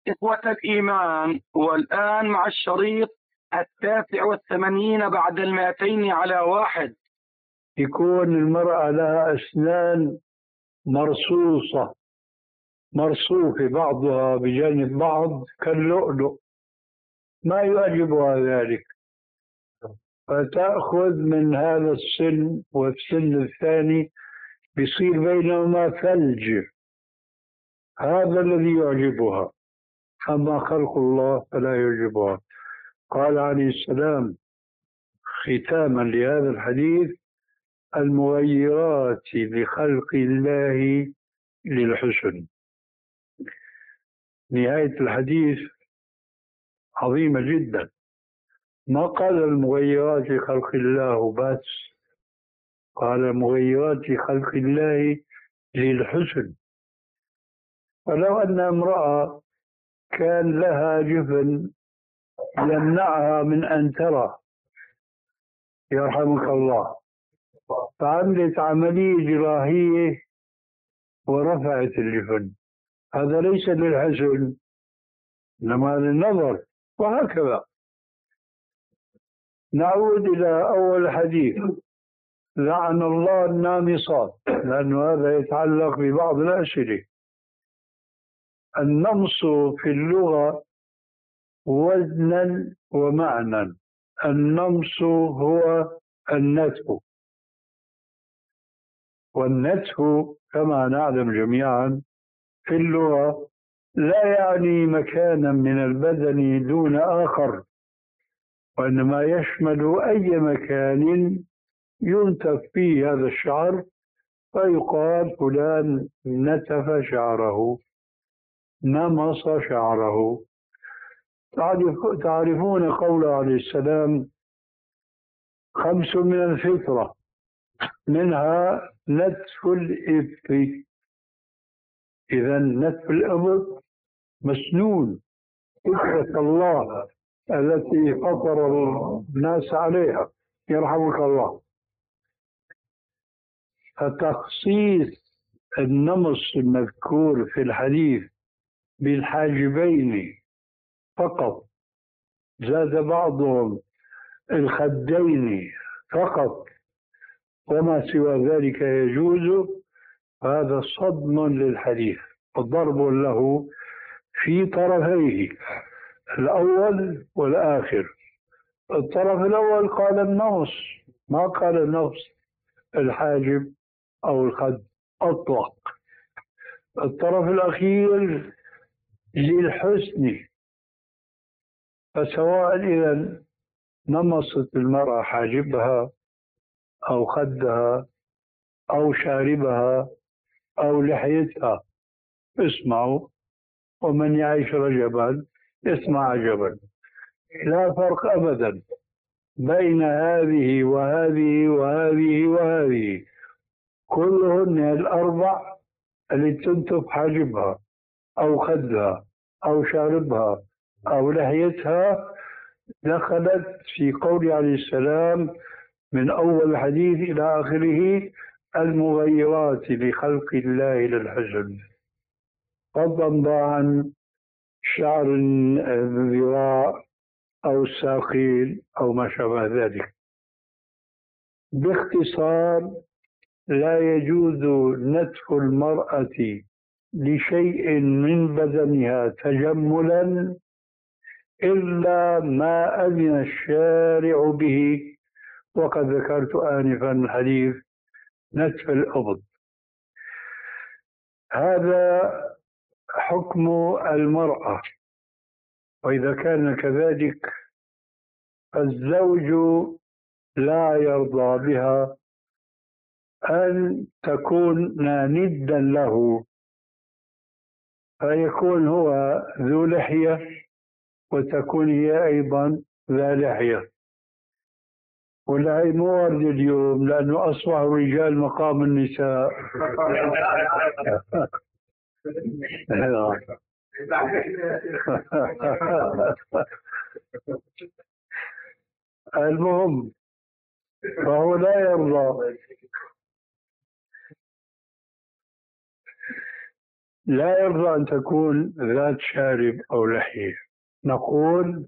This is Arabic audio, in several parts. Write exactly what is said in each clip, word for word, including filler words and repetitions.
إخوة الإيمان، والآن مع الشريط التاسع والثمانين بعد المائتين على واحد. يكون المرأة لها أسنان مرصوصة مرصوفة بعضها بجانب بعض كاللؤلؤ، ما يعجبها ذلك، فتأخذ من هذا السن والسن الثاني بيصير بينهما ثلج، هذا الذي يعجبها، أما خلق الله فلا يعجبها. قال عليه السلام ختاما لهذا الحديث: المغيرات لخلق الله للحسن. نهاية الحديث عظيمة جدا، ما قال المغيرات لخلق الله بس، قال مغيرات لخلق الله للحسن. فلو أن امرأة كان لها جفن يمنعها من أن ترى، يرحمك الله، فعملت عملية جراحية ورفعت الجفن، هذا ليس للحسن إنما للنظر، وهكذا. نعود إلى أول حديث: لعن الله النامصات، لأن هذا يتعلق ببعض الأسئلة. النمص في اللغة وزنا ومعنى. النمص هو النتف، والنتف كما نعلم جميعا في اللغة لا يعني مكانا من البدن دون آخر، وإنما يشمل أي مكان ينتف فيه هذا الشعر، فيقال فلان نتف شعره، نمص شعره. تعرفون قوله عليه السلام: خمس من الفطرة، منها نتف الإبط. إذا نتف الإبط مسنون، فطرة الله التي فطر الناس عليها، يرحمك الله. فتخصيص النمص المذكور في الحديث بالحاجبين فقط، زاد بعضهم الخدين فقط، وما سوى ذلك يجوز، هذا صدم للحديث وضرب له في طرفيه الأول والآخر. الطرف الأول قال النص، ما قال النص الحاجب أو الخد أطلق. الطرف الأخير للحسن، فسواء إذا نمصت المرأة حاجبها أو خدها أو شاربها أو لحيتها، اسمعوا، ومن يعيش رجبا يسمع عجبا. لا فرق أبدا بين هذه وهذه وهذه وهذه، كلهن الأربع اللي تنتف حاجبها أو خدها أو شاربها أو لحيتها دخلت في قول عليه السلام من أول الحديث إلى آخره: المغيرات لخلق الله للحسن، فضلا عن شعر الذراع أو الساقين أو ما شابه ذلك. باختصار، لا يجوز نتف المرأة لشيء من بدنها تجملا إلا ما أذن الشارع به، وقد ذكرت آنفا حديث نتف الإبط. هذا حكم المرأة، وإذا كان كذلك الزوج لا يرضى بها أن تكون ندا له، فيكون هو ذو لحية وتكون هي أيضا ذا لحية. واللهي مو ورد اليوم، لأنه أصبح الرجال مقام النساء. المهم، فهو لا يرضى. لا يرضى أن تكون ذات شارب أو لحية. نقول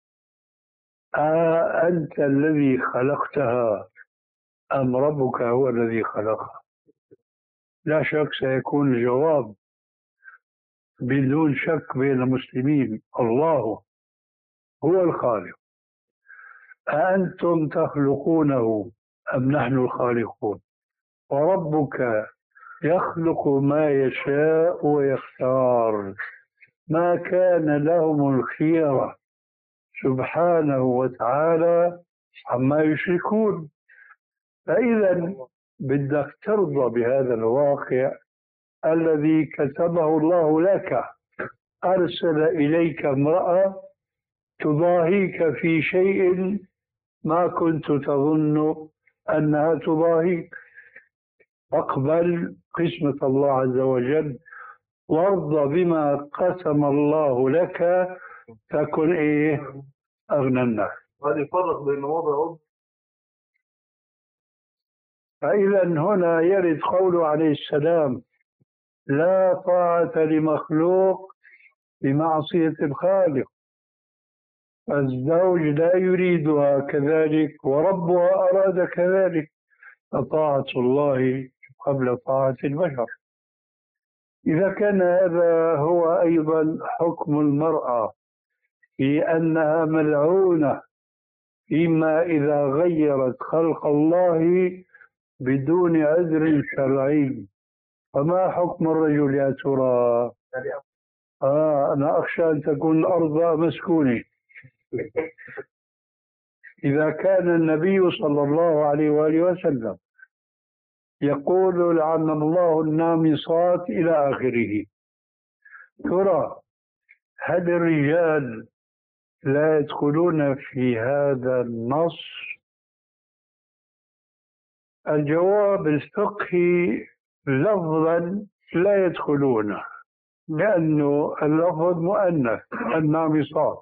آه أنت الذي خلقتها أم ربك هو الذي خلقها؟ لا شك سيكون الجواب بدون شك بين المسلمين الله هو الخالق. أأنتم تخلقونه أم نحن الخالقون؟ وربك يخلق ما يشاء ويختار ما كان لهم الخيرة سبحانه وتعالى عما يشركون. فإذا بدك ترضى بهذا الواقع الذي كتبه الله لك. أرسل إليك امرأة تضاهيك في شيء ما كنت تظن أنها تضاهيك. اقبل قسمة الله عز وجل وارضى بما قسم الله لك تكن إيه أغنى الناس. هذا يفرق بين وضع. فإذا هنا يرد قوله عليه السلام لا طاعة لمخلوق بمعصية الخالق. الزوج لا يريدها كذلك وربها أراد كذلك، فطاعة الله قبل طاعة البشر. إذا كان هذا هو أيضا حكم المرأة في أنها ملعونة إما إذا غيرت خلق الله بدون عذر شرعي، فما حكم الرجل يا ترى؟ آه أنا أخشى أن تكون الأرض مسكونة. إذا كان النبي صلى الله عليه وآله وسلم يقول لعن الله النامصات إلى آخره، ترى هل الرجال لا يدخلون في هذا النص؟ الجواب الفقهي لفظا لا يدخلون، لأنه اللفظ مؤنث النامصات.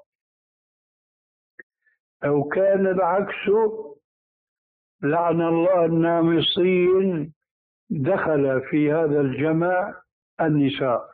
لو كان العكس لعن الله النامصين دخل في هذا الجمع النساء،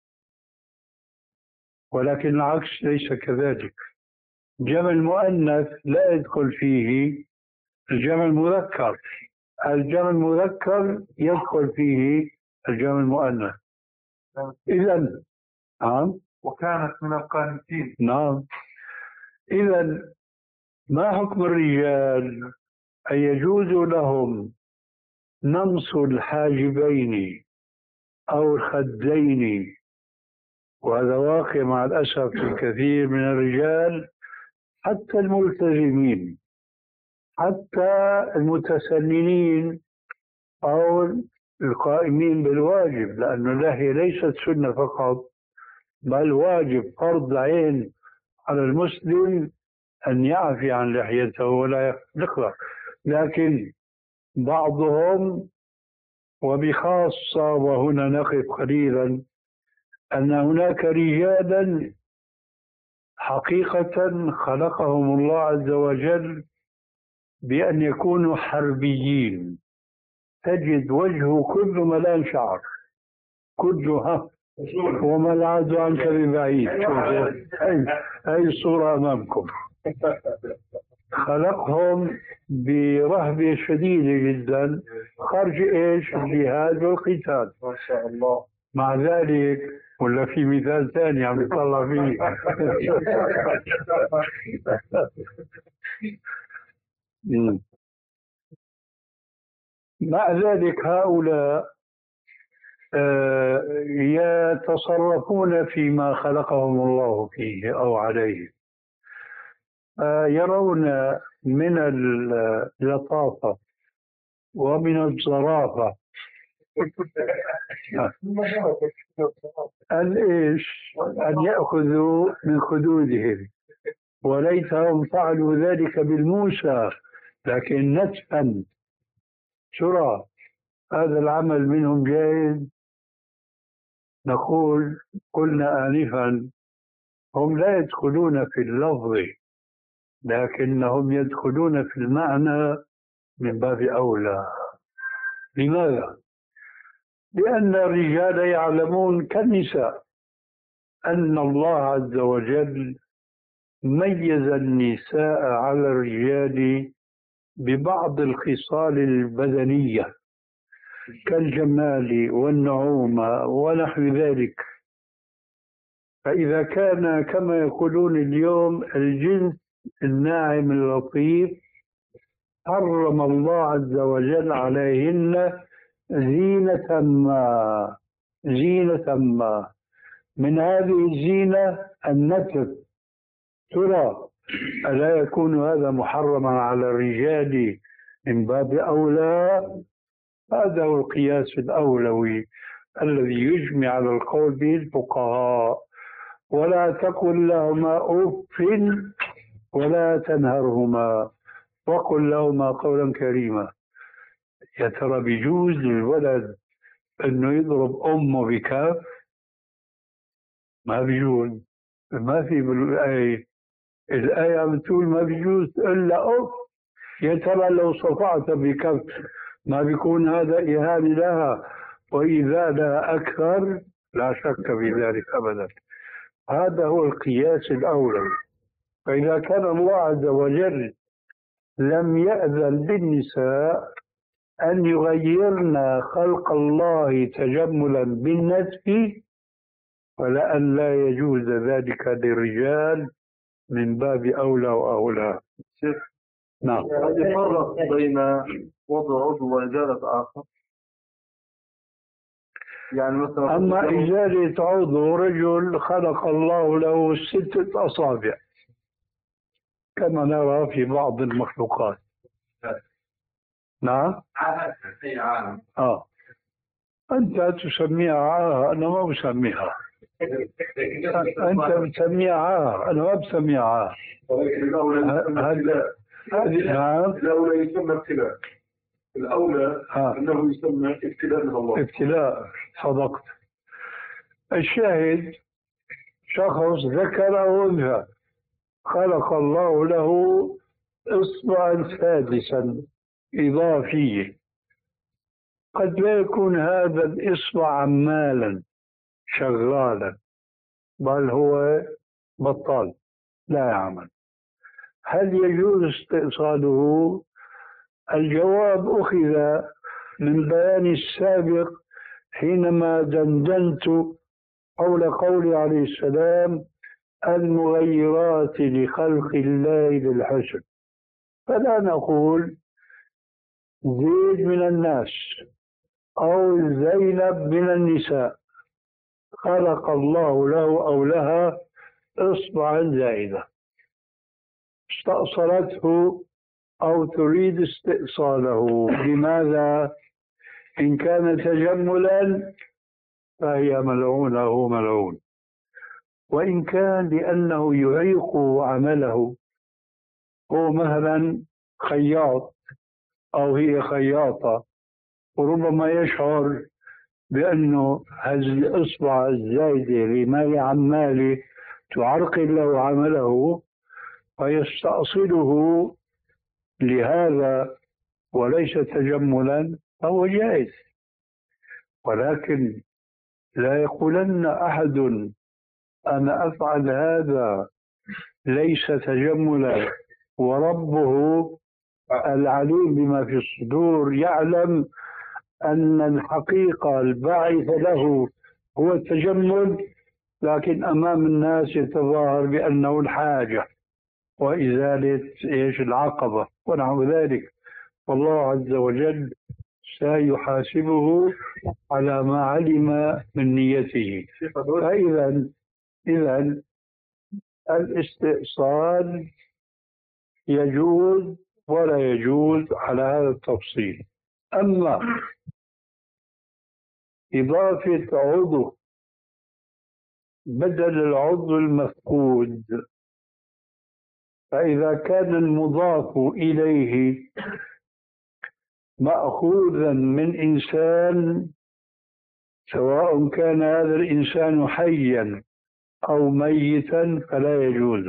ولكن العكس ليس كذلك. جمع المؤنث لا يدخل فيه الجمع المذكر، الجمع المذكر يدخل فيه الجمع المؤنث. إذن نعم وكانت من القانتين. نعم. إذن ما حكم الرجال؟ أن يجوز لهم نمص الحاجبين أو الخدين، وهذا واقع مع الأسف الكثير من الرجال حتى الملتزمين حتى المتسننين أو القائمين بالواجب، لأن اللحية ليست سنة فقط بل واجب فرض عين على المسلم أن يعفي عن لحيته ولا يخلق. لكن بعضهم وبخاصة، وهنا نقف قليلا، أن هناك رجالا حقيقة خلقهم الله عز وجل بأن يكونوا حربيين. تجد وجهه كله ملان شعر، كله وما العاد عنك ببعيد. أي, أي صورة أمامكم. خلقهم برهبة شديدة جدا خرج إيش الجهاد والقتال. ما شاء الله. مع ذلك ولا في مثال ثاني عم يطلع فيه مع ذلك هؤلاء يتصرفون فيما خلقهم الله فيه أو عليه، يرون من اللطافة ومن الظرافة أن إيش أن يأخذوا من خدودهم، وليتهم فعلوا ذلك بالموسى لكن نتفا. ترى هذا العمل منهم جائز؟ نقول قلنا آنفا هم لا يدخلون في اللفظ لكنهم يدخلون في المعنى من باب أولى. لماذا؟ لأن الرجال يعلمون كالنساء أن الله عز وجل ميز النساء على الرجال ببعض الخصال البدنية كالجمال والنعومة ونحو ذلك. فإذا كان كما يقولون اليوم الجنس الناعم اللطيف، حرم الله عز وجل عليهن زينة ما زينة ما من هذه الزينة النسب. ترى ألا يكون هذا محرما على الرجال من باب أولى؟ هذا هو القياس الأولوي الذي يجمع على القول به الفقهاء. ولا تقل لهما أف ولا تنهرهما وقل لهما قولا كريما. يا ترى بيجوز للولد انه يضرب امه بكاف؟ ما بيجوز. ما في بالآية، الآية بتقول ما بيجوز إلا أف. يا ترى لو صفعت بكف ما بيكون هذا إهانة لها وإذا لها أكثر؟ لا شك في ذلك أبدا. هذا هو القياس الأولوي. فإذا كان الله عز وجل لم يأذن للنساء أن يغيرن خلق الله تجملا بالنسب، ولأن لا يجوز ذلك للرجال من باب أولى وأولى. نعم. هل يفرق بين وضع عضو وإزالة آخر؟ يعني مثلا أما إزالة عضو، رجل خلق الله له ستة أصابع كما نرى في بعض المخلوقات. نعم. آه. أنت تسميها عاهة، أنا ما بسميها. أنت بتسميها عاهة، أنا ما بسميها عاهة. هذه نعم. الأولى يسمى ابتلاء. الأولى آه. أنه يسمى ابتلاء من الله. ابتلاء، صدقت. الشاهد شخص ذكر أو أنثى خلق الله له إصبعا سادسا إضافيا، قد لا يكون هذا الإصبع عمالا شغالا، بل هو بطال لا يعمل. هل يجوز استئصاله؟ الجواب أخذ من بيان السابق حينما دندنت حول قول عليه السلام المغيرات لخلق الله للحسن. فلا نقول زيد من الناس أو زينب من النساء خلق الله له أو لها إصبعا زائدة استأصلته أو تريد استئصاله. لماذا؟ إن كان تجملا فهي ملعونة هو ملعون، وإن كان لأنه يعيق عمله، هو مثلا خياط أو هي خياطة، وربما يشعر بأنه هذه الإصبع الزايدة لمال عماله تعرقل له عمله فيستأصله لهذا وليس تجملا، فهو جائز. ولكن لا يقولن أحد أنا أفعل هذا ليس تجملا، وربه العليم بما في الصدور يعلم أن الحقيقة الباعث له هو التجمل، لكن أمام الناس يتظاهر بأنه الحاجة وإزالة إيش العقبة ونحو ذلك. والله عز وجل سيحاسبه على ما علم من نيته. فإذا إذا الاستئصال يجوز ولا يجوز على هذا التفصيل. أما إضافة عضو بدل العضو المفقود، فإذا كان المضاف إليه مأخوذا من إنسان، سواء كان هذا الإنسان حيا أو ميتا فلا يجوز.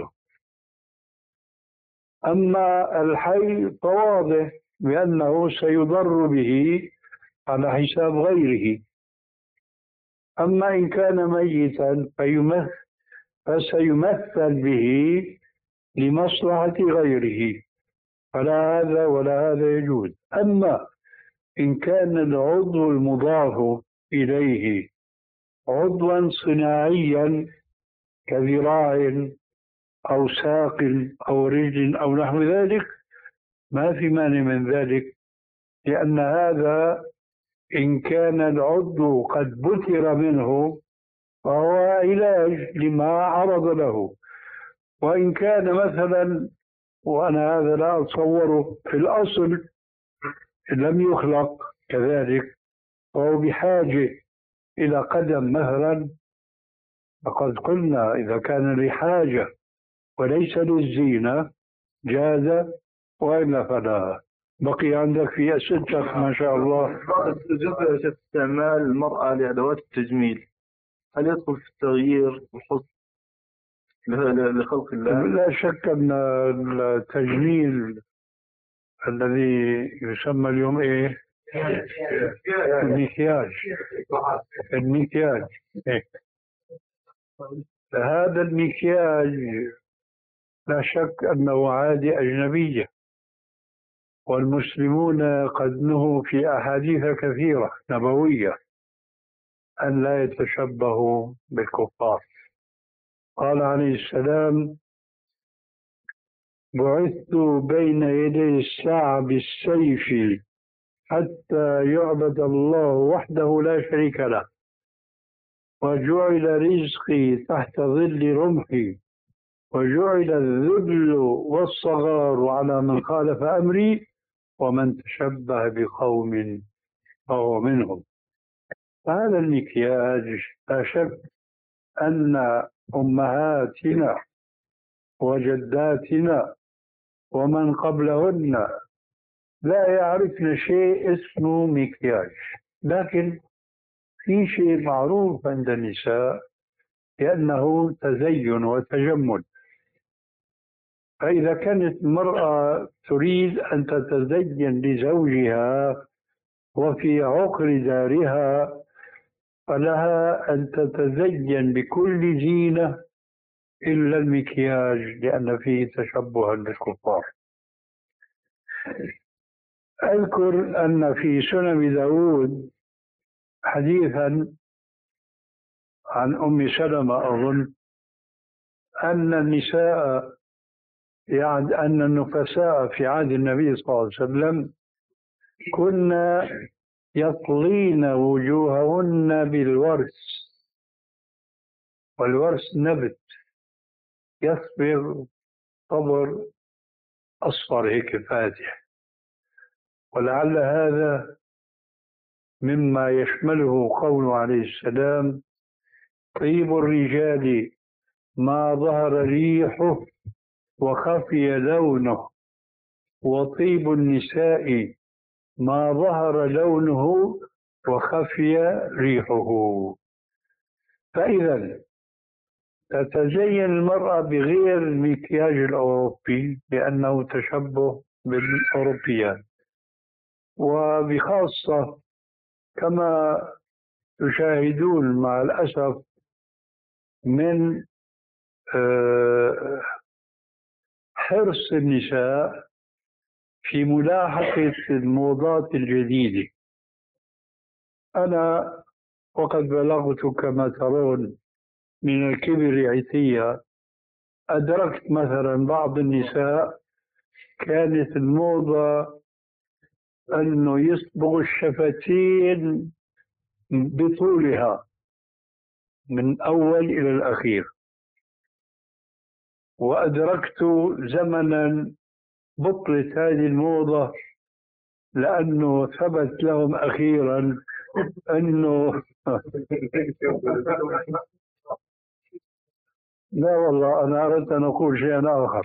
أما الحي فواضح بأنه سيضر به على حساب غيره، أما إن كان ميتا فيمثل فسيمثل به لمصلحة غيره، فلا هذا ولا هذا يجوز. أما إن كان العضو المضاف إليه عضوا صناعيا كذراع أو ساق أو رجل أو نحو ذلك ما في مانع من ذلك، لأن هذا إن كان العضو قد بتر منه فهو علاج لما عرض له. وإن كان مثلا، وأنا هذا لا أتصوره، في الأصل لم يخلق كذلك وهو بحاجة إلى قدم مثلا، فقد قلنا إذا كان لحاجة وليس للزينة جاز، وإلا فلا. بقي عندك في أسئلتك ما شاء الله. جزء استعمال المرأة لأدوات التجميل هل يدخل في التغيير والحسن لخلق الله؟ لا شك أن التجميل الذي يسمى اليوم إيه؟ المكياج. المكياج إيه؟ هذا المكياج لا شك أنه عادة أجنبية، والمسلمون قد نهوا في أحاديث كثيرة نبوية أن لا يتشبهوا بالكفار. قال عليه السلام: بعثت بين يدي الساعة بالسيف حتى يعبد الله وحده لا شريك له، وجعل رزقي تحت ظل رمحي، وجعل الذل والصغار على من خالف أمري، ومن تشبه بقوم فهو منهم. هذا المكياج لا شك أن أمهاتنا وجداتنا ومن قبلهن لا يعرفن شيء اسمه مكياج، لكن في شيء معروف عند النساء لأنه تزين وتجمل. فإذا كانت المرأة تريد أن تتزين لزوجها وفي عقر دارها فلها أن تتزين بكل زينة إلا المكياج، لأن فيه تشبها بالكفار. أذكر أن في سنن داود حديثا عن أم سلمة أظن أن النساء يعني أن النفساء في عهد النبي صلى الله عليه وسلم كنا يطلين وجوههن بالورس، والورس نبت يصبغ صبر أصفر هيك فاتح، ولعل هذا مما يشمله قوله عليه السلام: طيب الرجال ما ظهر ريحه وخفي لونه، وطيب النساء ما ظهر لونه وخفي ريحه. فإذا تتزين المرأة بغير المكياج الأوروبي لأنه تشبه بالأوروبيان، وبخاصة كما تشاهدون مع الأسف من حرص النساء في ملاحقة الموضات الجديدة. أنا وقد بلغت كما ترون من الكبر عتية، أدركت مثلا بعض النساء كانت الموضة أنه يصبغ الشفتين بطولها من أول إلى الأخير، وأدركت زمنا بطلت هذه الموضة لأنه ثبت لهم أخيرا أنه لا والله أنا أردت أن أقول شيئا آخر.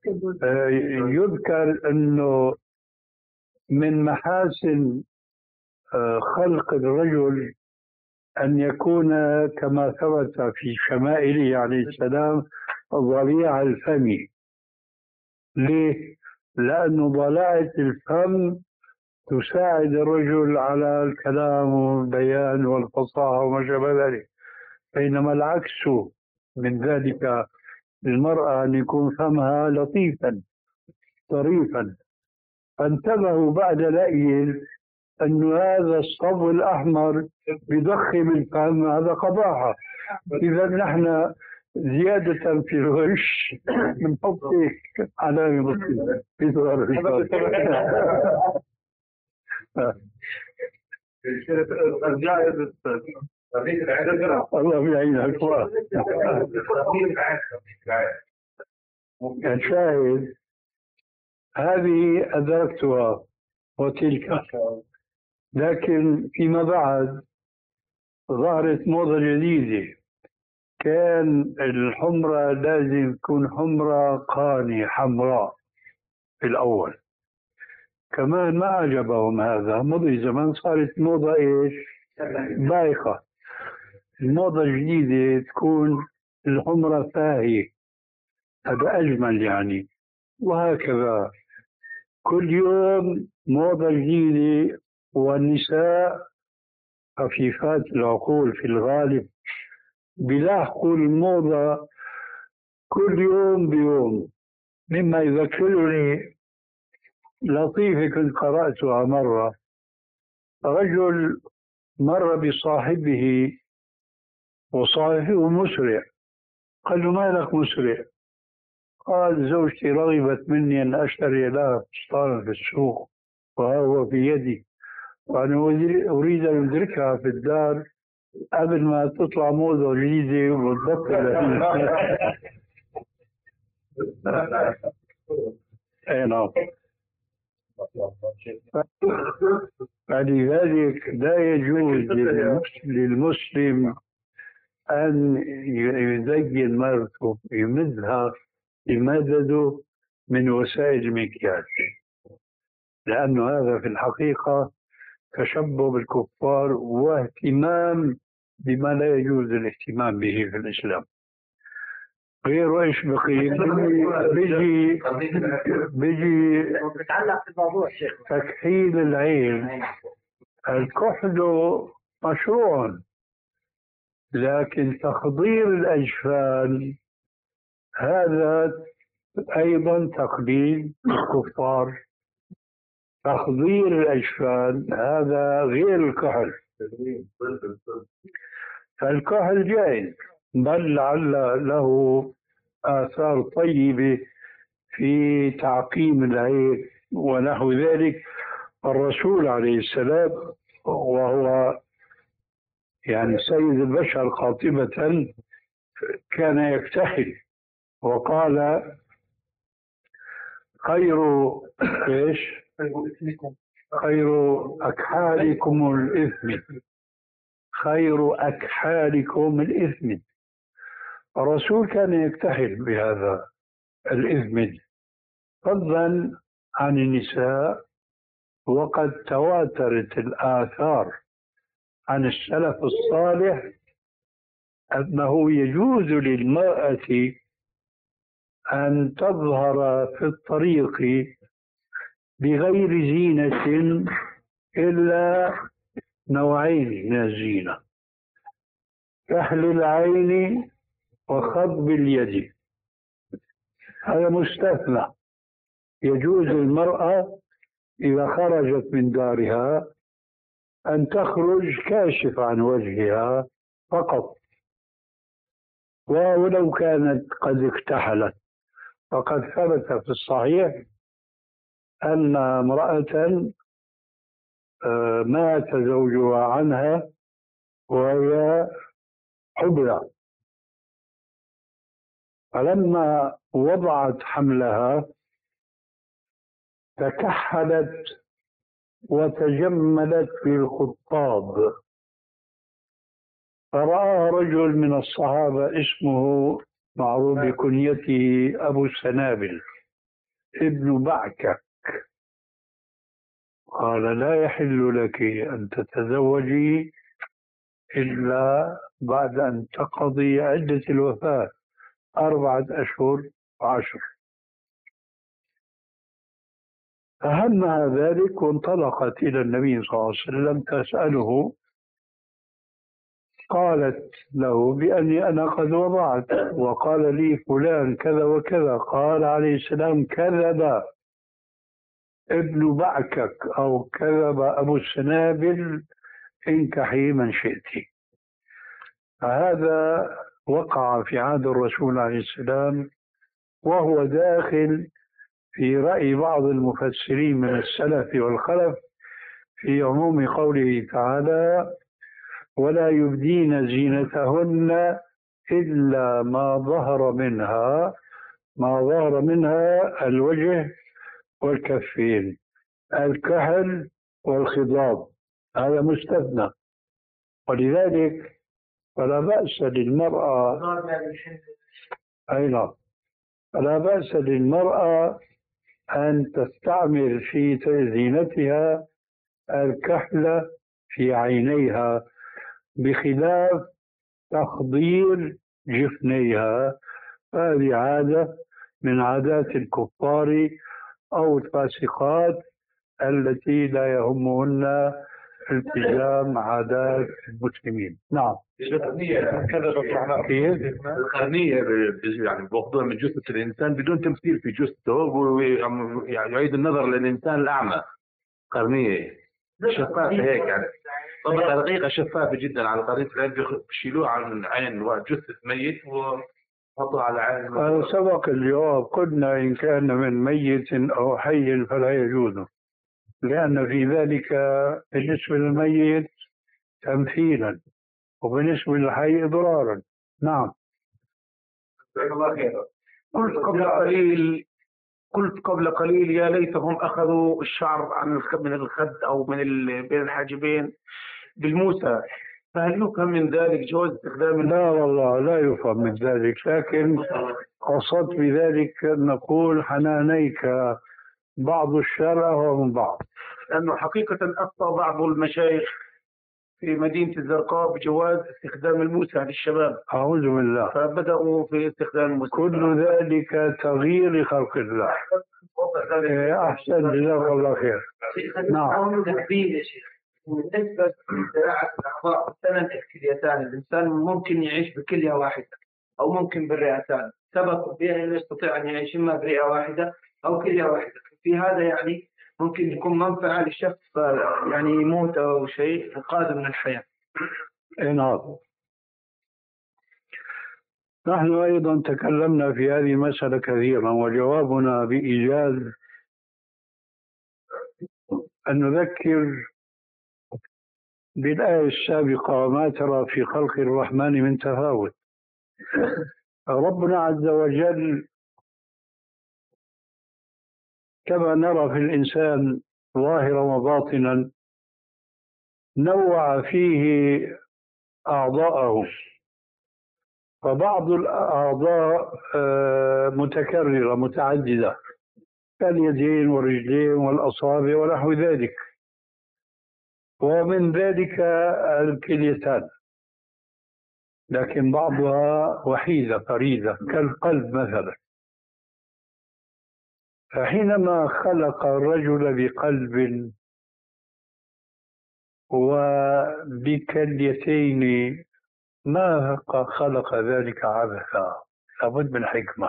يذكر أنه من محاسن خلق الرجل أن يكون كما ثبت في شمائله عليه السلام ضليع الفم. ليه؟ لأن ضلاعة الفم تساعد الرجل على الكلام والبيان والفصاحة وما شابه ذلك، بينما العكس من ذلك للمرأة أن يكون فمها لطيفا طريفا. فانتبهوا بعد لأيل أن هذا الصبغ الأحمر بيضخم الفم، هذا قباحة. إذا نحن زيادة في الغش بنحط هيك علامة بسيطة في صغر الفم. الله يعينك. الشاهد هذه أدركتها وتلك، لكن فيما بعد ظهرت موضة جديدة. كان الحمرة لازم تكون حمرة قاني حمراء في الأول، كمان ما عجبهم هذا. مضي زمان صارت موضة إيش بايخة. الموضة الجديدة تكون الحمرة فاهية، هذا أجمل يعني. وهكذا كل يوم موضة جديدة. والنساء خفيفات العقول في الغالب بيلاحقوا الموضة كل يوم بيوم. مما يذكرني لطيفة كنت قرأتها مرة. رجل مر بصاحبه وصاحبه مسرع، قال له: ما لك مسرع؟ قال: زوجتي رغبت مني أن أشتري لها فستانا في السوق وهو في يدي، وأنا أريد أن أدركها في الدار قبل ما تطلع موضة جديدة وتبطل. أي نعم. فلذلك لا يجوز للمسلم أن يزين مرته، يمدها بمدده من وسائل المكياج، لأن هذا في الحقيقة تشبه بالكفار واهتمام بما لا يجوز الاهتمام به في الإسلام. غير ايش بقي بيجي بيجي تكحيل العين. الكحل مشروع، لكن تخضير الأجفان هذا أيضا تقليد الكفار. تخضير الأجفان هذا غير الكحل. فالكحل جائز، بل لعل له آثار طيبة في تعقيم العين ونحو ذلك. الرسول عليه السلام وهو يعني سيد البشر قاطبة كان يكتحل، وقال: خير ايش؟ خير أكحالكم الإثم، خير أكحالكم الإثم. الرسول كان يكتحل بهذا الإثم فضلا عن النساء. وقد تواترت الآثار عن السلف الصالح أنه يجوز للمرأة أن تظهر في الطريق بغير زينة إلا نوعين من الزينة: كحل العين وخضب اليد. هذا مستثنى. يجوز للمرأة إذا خرجت من دارها أن تخرج كاشف عن وجهها فقط، ولو كانت قد اكتحلت. فقد ثبت في الصحيح أن امرأة مات زوجها عنها وهي حبلى، فلما وضعت حملها تكحلت وتجملت في الخطاب، فرآها رجل من الصحابة اسمه معروف بكنيته أبو السنابل ابن بعكك، قال: لا يحل لك أن تتزوجي إلا بعد أن تقضي عدة الوفاة أربعة أشهر وعشر. أهمها ذلك وانطلقت إلى النبي صلى الله عليه وسلم تسأله، قالت له بأني أنا قد وضعت، وقال لي فلان كذا وكذا. قال عليه السلام: كذب ابن بعكك أو كذب أبو السنابل، انكحي من شئت. هذا وقع في عهد الرسول عليه السلام، وهو داخل في رأي بعض المفسرين من السلف والخلف في عموم قوله تعالى: ولا يبدين زينتهن إلا ما ظهر منها. ما ظهر منها الوجه والكفين، الكحل والخضاب، هذا مستثنى. ولذلك فلا بأس للمرأة أي نعم فلا بأس للمرأة أن تستعمل في زينتها الكحل في عينيها، بخلاف تخضير جفنيها، هذه عادة من عادات الكفار أو الفاسقات التي لا يهمهن التزام عادات المسلمين. نعم. القرنية يعني بأخذها من جثة الإنسان بدون تمثيل في جثته، ويعني يعيد النظر للإنسان الأعمى. قرنية شفافة هيك يعني طبقة رقيقة شفافة جدا على قرنية العين، بيشيلوها عن عين وجثة ميت وحطوها على عين. هذا سبق الجواب، قلنا إن كان من ميت أو حي فلا يجوز، لأن في ذلك بالنسبة للميت تمثيلا وبالنسبة للحي إضرارا. نعم. قلت قبل قليل قلت قبل قليل يا ليتهم أخذوا الشعر عن من الخد أو من بين الحاجبين بالموسى، فهل يفهم من ذلك جواز استخدام؟ لا والله لا يفهم من ذلك، لكن قصدت بذلك أن نقول حنانيك بعض الشرع ومن بعض، لأنه حقيقة أفتى بعض المشايخ في مدينة الزرقاء بجواز استخدام الموسى للشباب. أعوذ بالله. فبدأوا في استخدام الموسى. كل ذلك تغيير لخلق الله. أحسن، جزاك الله خير. نعم. تحديد يا شيخ بالنسبة لزراعة الأعضاء الثلاث الكليتان، الإنسان ممكن يعيش بكلية واحدة أو ممكن بالرئتان، سبق بأن يستطيع أن يعيش إما برئة واحدة أو كلية واحدة. في هذا يعني ممكن يكون منفعة للشخص يعني يموت أو شيء وقادم من الحياة. نعم. نحن أيضا تكلمنا في هذه المسألة كثيرا، وجوابنا بإيجاز أن نذكر بالآية السابقة: ما ترى في خلق الرحمن من تفاوت. ربنا عز وجل كما نرى في الإنسان ظاهرا وباطنا نوع فيه أعضاءه، فبعض الأعضاء متكررة متعددة كاليدين والرجلين والأصابع ونحو ذلك، ومن ذلك الكليتان، لكن بعضها وحيدة فريدة كالقلب مثلا. فحينما خلق الرجل بقلب وبكليتين ما خلق ذلك عبثا، لابد من حكمة.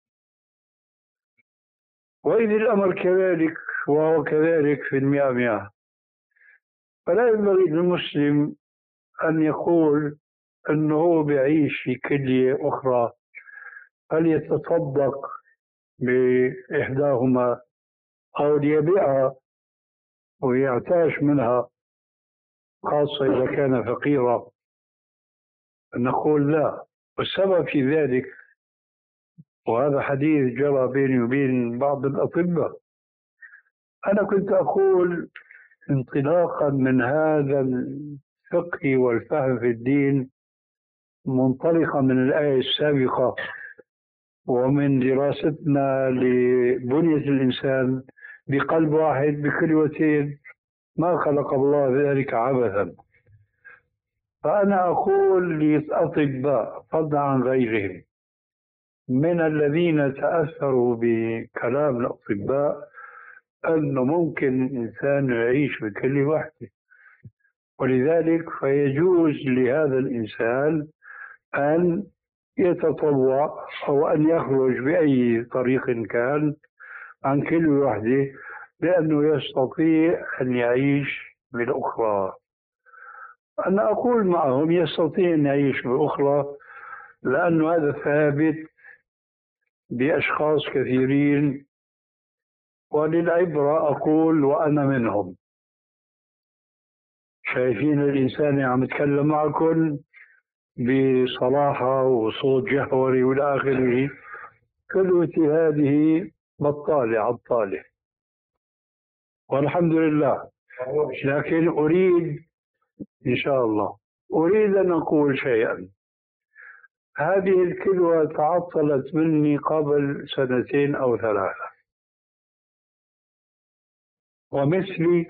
وإذ الأمر كذلك وهو كذلك في المئة مئة، فلا ينبغي للمسلم أن يقول أنه بيعيش في كلية أخرى فليتصدق بإحداهما أو ليبيعها ويعتاش منها، خاصة إذا كان فقيرا. نقول لا، والسبب في ذلك، وهذا حديث جرى بيني وبين بعض الأطباء، أنا كنت أقول انطلاقا من هذا الفقه والفهم في الدين، منطلقا من الآية السابقة ومن دراستنا لبنية الإنسان بقلب واحد بكلوتين، ما خلق الله ذلك عبثا. فأنا أقول للأطباء فضلا عن غيرهم من الذين تأثروا بكلام الأطباء أنه ممكن الإنسان يعيش بكلمة واحدة، ولذلك فيجوز لهذا الإنسان أن يتطوع أو أن يخرج بأي طريق كان عن كلمة واحدة، لأنه يستطيع أن يعيش بالأخرى. أنا أقول معهم يستطيع أن يعيش بالأخرى، لأن هذا ثابت بأشخاص كثيرين، وللعبرة أقول وأنا منهم. شايفين الإنسان عم يتكلم معكم بصراحة وصوت جهوري والى آخره، كلمتي هذه بطالة عطالة والحمد لله. لكن أريد إن شاء الله أريد أن أقول شيئا. هذه الكلمة تعطلت مني قبل سنتين أو ثلاثة، ومثلي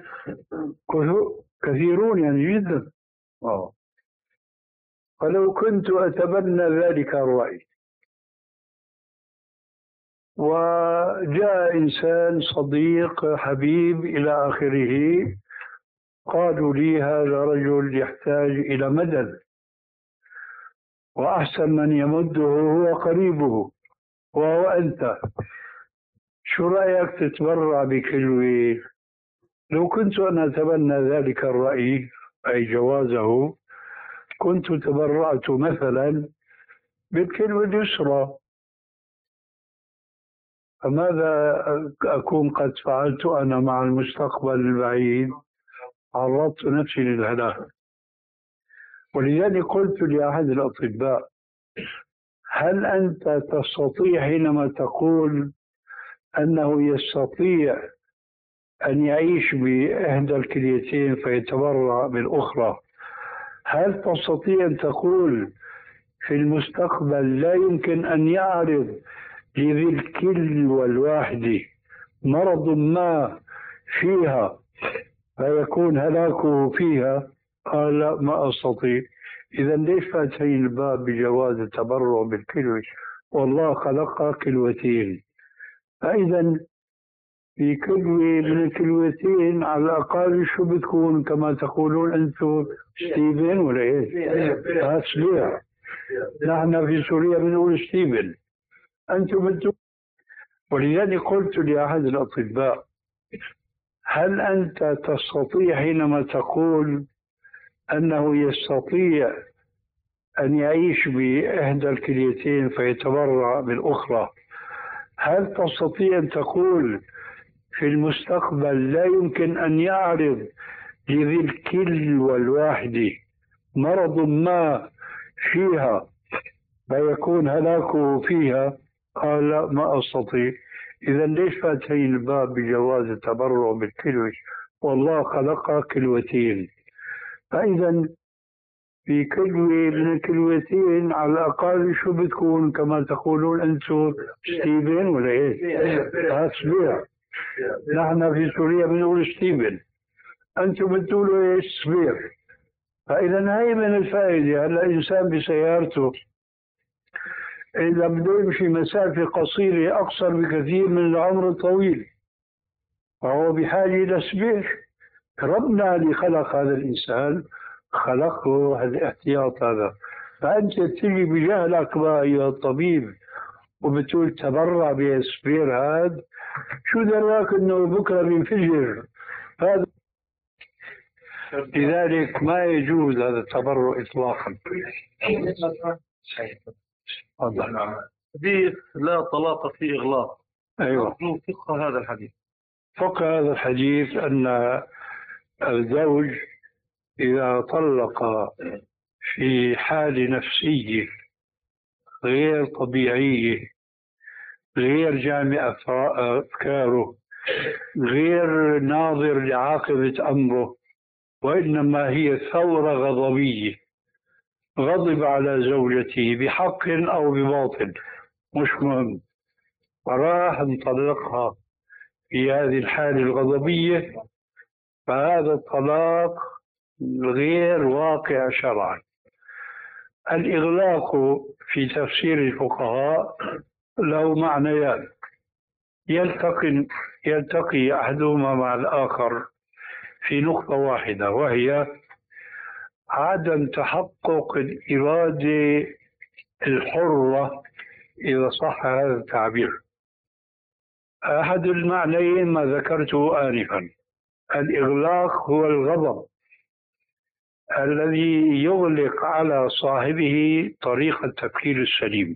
كثيرون يعني جدا. أوه. فلو كنت أتبنى ذلك الرأي وجاء إنسان صديق حبيب إلى آخره قالوا لي هذا رجل يحتاج إلى مدد، وأحسن من يمده هو قريبه وهو أنت، شو رأيك تتبرع بكلمة؟ لو كنت أنا أتبنى ذلك الرأي أي جوازه كنت تبرعت مثلا بالكلمة اليسرى، فماذا أكون قد فعلت أنا مع المستقبل البعيد؟ عرضت نفسي للهلاك. ولذلك قلت لأحد الأطباء: هل أنت تستطيع حينما تقول أنه يستطيع أن يعيش بإحدى الكليتين فيتبرع بالأخرى، هل تستطيع أن تقول في المستقبل لا يمكن أن يعرض لذي الكلوة الواحدة مرض ما فيها فيكون هلاكه فيها؟ قال لا، ما أستطيع. إذا ليش فاتحين الباب بجواز التبرع بالكلوة؟ والله خلقها كلوتين، فإذا في كلوة من الكلوتين على الأقل شو بتكون كما تقولون أنتم ستيفن ولا إيه؟ تسبيح. نحن في سوريا بنقول ستيفن، أنتم بدكم. ولذلك قلت لأحد الأطباء: هل أنت تستطيع حينما تقول أنه يستطيع أن يعيش بإحدى الكليتين فيتبرع بالأخرى، هل تستطيع أن تقول في المستقبل لا يمكن أن يعرض لذي الكلوة الواحدة مرض ما فيها فيكون هلاكه فيها؟ قال لا، ما أستطيع. إذا ليش فاتحين الباب بجواز التبرع بالكلوة؟ والله خلقها كلوتين، فإذا في كلوة من الكلوتين على الأقل شو بتكون كما تقولون أنتم ستيفن ولا إيه؟ تصبيح. نحن في سوريا بنقول ستيفن، أنتم بتقولوا إيش؟ صبيح. فإذا هاي من الفائدة. هلا الإنسان بسيارته إذا بده يمشي مسافة قصيرة أقصر بكثير من العمر الطويل فهو بحاجة إلى صبيح. ربنا اللي خلق هذا الإنسان خلقه هذا الاحتياط هذا، فأنت تجي بجهلك بقى أيها الطبيب وبتقول تبرع بالصبير هذا، شو دراك إنه بكرة بينفجر هذا؟ لذلك ما يجوز هذا التبرع إطلاقا. حديث لا طلاق في إغلاق. أيوة. فقه هذا الحديث فقه هذا الحديث أن الزوج إذا طلق في حال نفسية غير طبيعية، غير جامع أفكاره، غير ناظر لعاقبة أمره، وإنما هي ثورة غضبية، غضب على زوجته بحق أو بباطل مش مهم، فراح نطلقها في هذه الحالة الغضبية، فهذا الطلاق غير واقع شرعا. الإغلاق في تفسير الفقهاء له معنيان: يلتقي يلتقي أحدهما مع الآخر في نقطة واحدة، وهي عدم تحقق الإرادة الحرة، إذا صح هذا التعبير. أحد المعنيين ما ذكرته آنفا، الإغلاق هو الغضب الذي يغلق على صاحبه طريق التفكير السليم.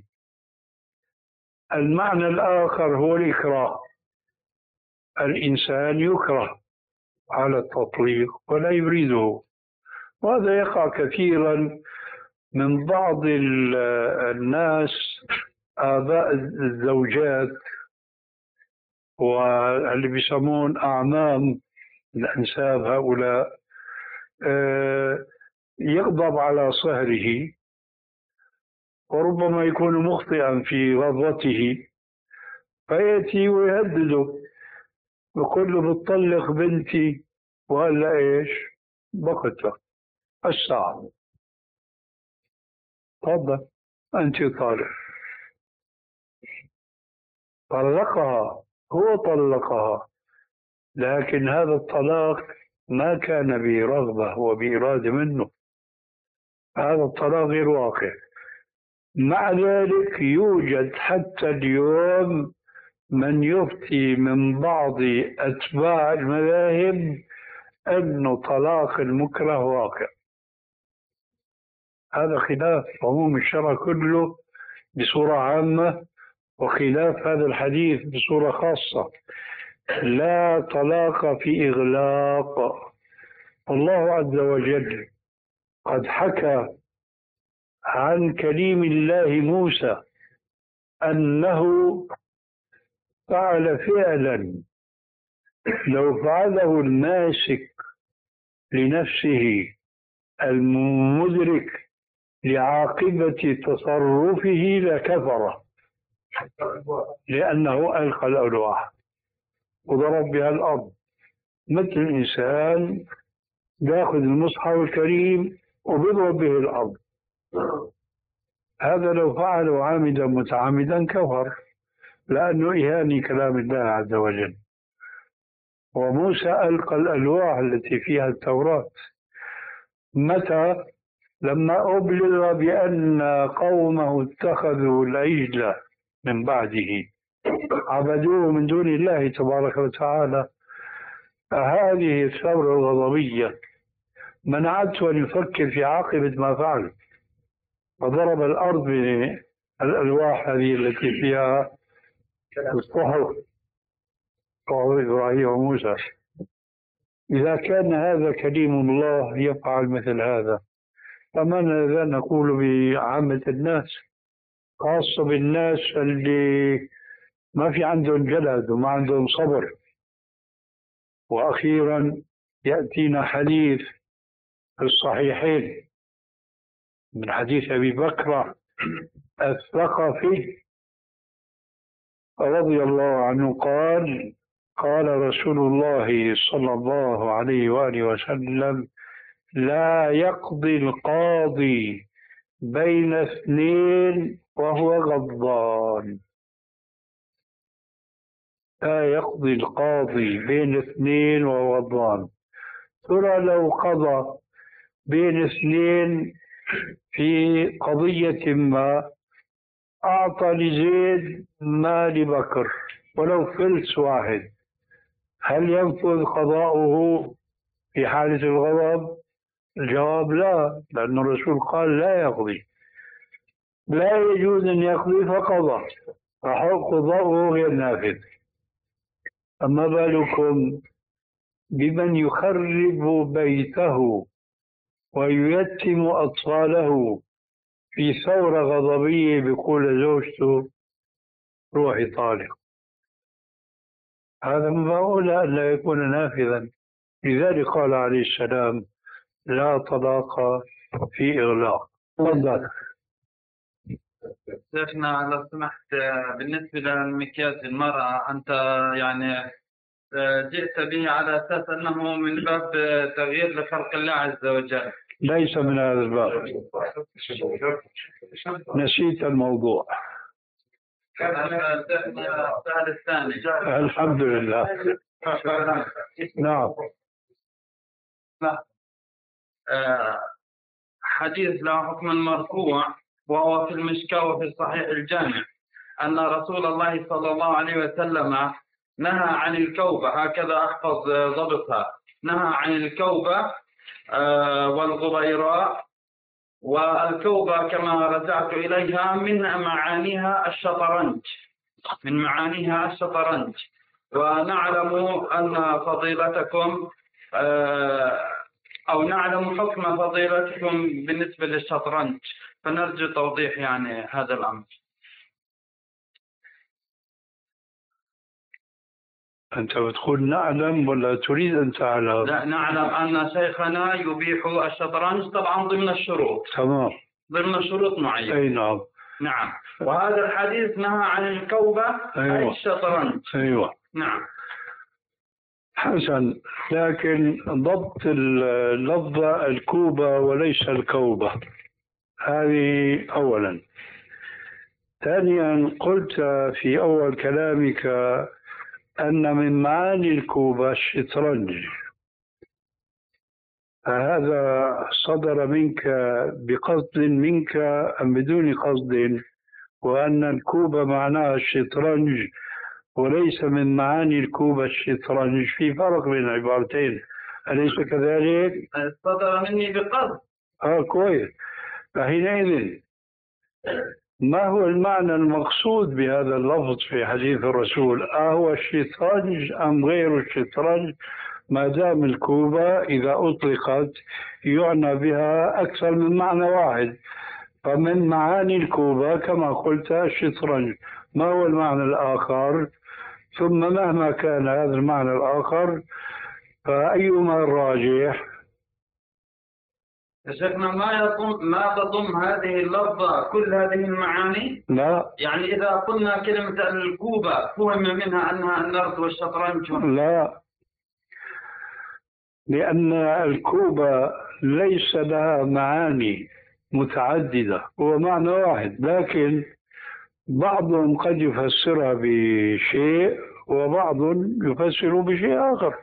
المعنى الآخر هو الإكراه، الإنسان يكره على التطليق ولا يريده، وهذا يقع كثيرا من بعض الناس، آباء الزوجات واللي بيسمون أعمام الأنساب هؤلاء، يغضب على صهره وربما يكون مخطئا في غضبته، فيأتي ويهدده، يقول له بتطلق بنتي وهلا ايش؟ بقتها الساعة، تفضل أنت طالق. طلقها، هو طلقها، لكن هذا الطلاق ما كان برغبة وبإرادة منه، هذا الطلاق غير واقع. مع ذلك يوجد حتى اليوم من يفتي من بعض أتباع المذاهب أن طلاق المكره واقع. هذا خلاف عموم الشرع كله بصورة عامة، وخلاف هذا الحديث بصورة خاصة. لا طلاق في إغلاق. الله عز وجل قد حكى عن كليم الله موسى أنه فعل فعلا لو فعله الماسك لنفسه المدرك لعاقبة تصرفه لكفر، لأنه ألقى الألواح وضرب بها الأرض، مثل الإنسان يأخذ المصحف الكريم وبيضرب به الأرض. هذا لو فعله عامدا متعمدا كفر، لأنه إهانة كلام الله عز وجل. وموسى ألقى الألواح التي فيها التوراة متى؟ لما أبلغ بأن قومه اتخذوا العجل من بعده عبدوه من دون الله تبارك وتعالى. هذه الثورة الغضبية منعته أن يفكر في عاقبة ما فعل، فضرب الأرض بالألواح هذه التي فيها الصحف، صحف إبراهيم وموسى. إذا كان هذا كليم الله يفعل مثل هذا، فماذا نقول بعامة الناس، خاصة بالناس اللي ما في عندهم جلد وما عندهم صبر. وأخيرا يأتينا حديث في الصحيحين من حديث أبي بكر الثقفي رضي الله عنه قال: قال رسول الله صلى الله عليه وآله وسلم: لا يقضي القاضي بين اثنين وهو غضبان. لا يقضي القاضي بين اثنين وهو غضبان. ترى لو قضى بين اثنين في قضية ما، أعطى لزيد ما لبكر ولو فلس واحد، هل ينفذ قضاؤه في حالة الغضب؟ الجواب لا، لأن الرسول قال لا يقضي، لا يجوز أن يقضي فقضى، فحق قضاؤه غير نافذ. أما بالكم بمن يخرب بيته وييتم أطفاله في ثورة غضبية بيقول زوجته روحي طالق؟ هذا معقول أن لا يكون نافذا. لذلك قال عليه السلام: لا طلاق في إغلاق. تفضل. شيخنا لو سمحت، بالنسبة للمكياج المرأة، أنت يعني جئت به على أساس أنه من باب تغيير لخلق الله عز وجل. ليس من هذا الباب، نسيت الموضوع. السؤال الثاني. الحمد لله. نعم. حديث له حكم المرفوع وهو في المشكاة وفي الصحيح الجامع أن رسول الله صلى الله عليه وسلم نهى عن الكوبة، هكذا أحفظ ضبطها، نهى عن الكوبة والغبيراء. والكوبة كما رجعت إليها من معانيها الشطرنج، من معانيها الشطرنج. ونعلم أن فضيلتكم أو نعلم حكم فضيلتكم بالنسبة للشطرنج، فنرجو توضيح يعني هذا الأمر. أنت بتقول نعلم ولا تريد أن تعلم؟ لا، نعلم أن شيخنا يبيح الشطرنج طبعا ضمن الشروط. تمام. ضمن شروط معينة. أي نعم. نعم. وهذا الحديث نهى عن الكوبة. أيوة. أي الشطرنج. أيوة. نعم. حسن، لكن ضبط اللفظة الكوبة وليس الكوبة، هذه أولا. ثانيا، قلت في أول كلامك أن من معاني الكوبة الشطرنج، فهذا صدر منك بقصد منك أم بدون قصد؟ وأن الكوبة معناها الشطرنج وليس من معاني الكوبة الشطرنج، في فرق بين العبارتين، أليس كذلك؟ صدر مني بقصد. آه كويس. فحينئذ ما هو المعنى المقصود بهذا اللفظ في حديث الرسول؟ أهو الشطرنج أم غير الشطرنج؟ ما دام الكوبة إذا أطلقت يعنى بها أكثر من معنى واحد، فمن معاني الكوبة كما قلت الشطرنج. ما هو المعنى الآخر؟ ثم مهما كان هذا المعنى الآخر فأيما الراجح؟ شيخنا ما يضم ما تضم هذه اللفظة كل هذه المعاني؟ لا. يعني إذا قلنا كلمة الكوبة فهم منها أنها النرد والشطرنج؟ لا، لأن الكوبة ليس لها معاني متعددة، هو معنى واحد، لكن بعضهم قد يفسرها بشيء وبعض يفسر بشيء آخر.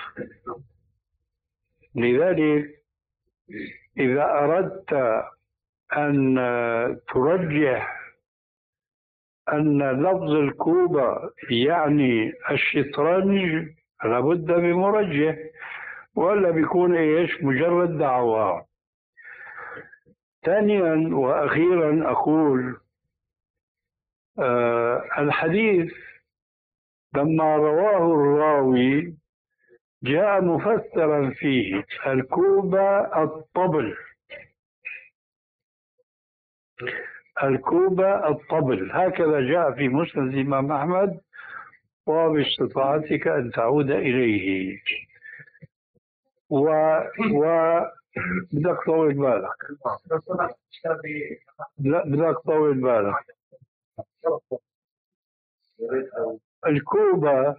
لذلك إذا أردت أن ترجح أن لفظ الكوبة يعني الشطرنج لابد بمرجح، ولا بيكون إيش مجرد دعوة. ثانيا وأخيرا أقول آه الحديث لما رواه الراوي جاء مفسرا فيه الكوبة الطبل، الكوبة الطبل، هكذا جاء في مسند الإمام أحمد، وباستطاعتك أن تعود إليه. و و بدك طول بالك، لا بدك طول بالك. الكوبة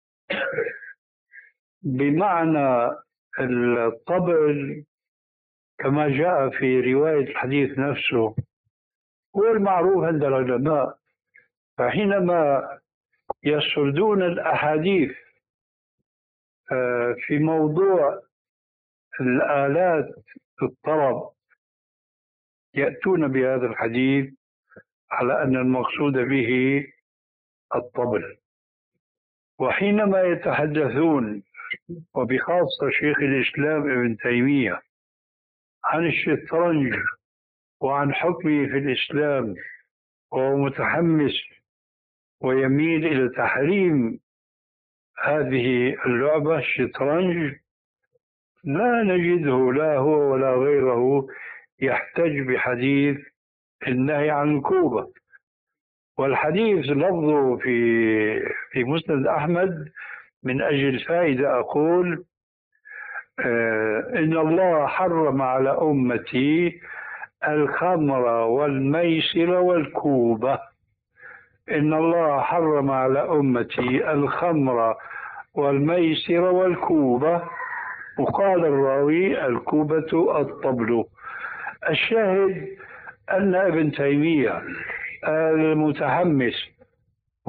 بمعنى الطبل كما جاء في رواية الحديث نفسه هو المعروف عند العلماء. فحينما يسردون الأحاديث في موضوع الآلات الطرب يأتون بهذا الحديث على أن المقصود به الطبل. وحينما يتحدثون وبخاصة شيخ الإسلام ابن تيمية عن الشطرنج وعن حكمه في الإسلام وهو متحمس ويميل إلى تحريم هذه اللعبة الشطرنج، لا نجده لا هو ولا غيره يحتج بحديث النهي عن الكوبة. والحديث لفظه في في مسند أحمد من أجل فائدة أقول آه إن الله حرم على أمتي الخمر والميسر والكوبة. إن الله حرم على أمتي الخمر والميسر والكوبة، وقال الراوي الكوبة الطبل. الشاهد أن ابن تيمية المتحمس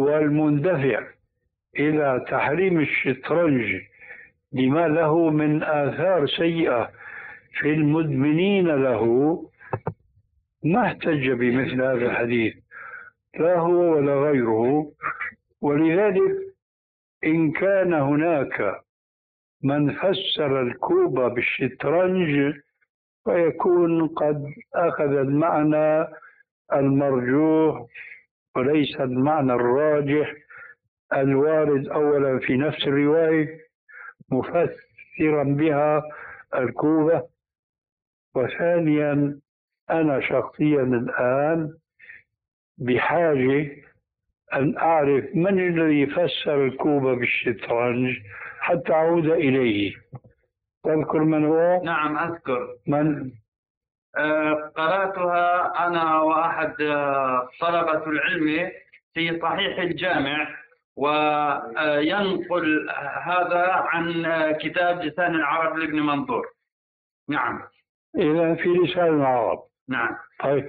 والمندفع إلى تحريم الشطرنج لما له من آثار سيئة في المدمنين له ما احتج بمثل هذا الحديث لا هو ولا غيره. ولذلك إن كان هناك من فسر الكوبة بالشطرنج فيكون قد أخذ المعنى المرجوح وليس المعنى الراجح الوارد أولا في نفس الرواية مفسرا بها الكوبة، وثانيا أنا شخصيا الآن بحاجة أن أعرف من الذي فسر الكوبة بالشطرنج حتى أعود إليه. تذكر من هو؟ نعم أذكر. من؟ آه قرأتها أنا وأحد آه طلبة العلم في صحيح الجامع، وينقل هذا عن آه كتاب لسان العرب لابن منظور. نعم. إذا في لسان العرب. نعم. طيب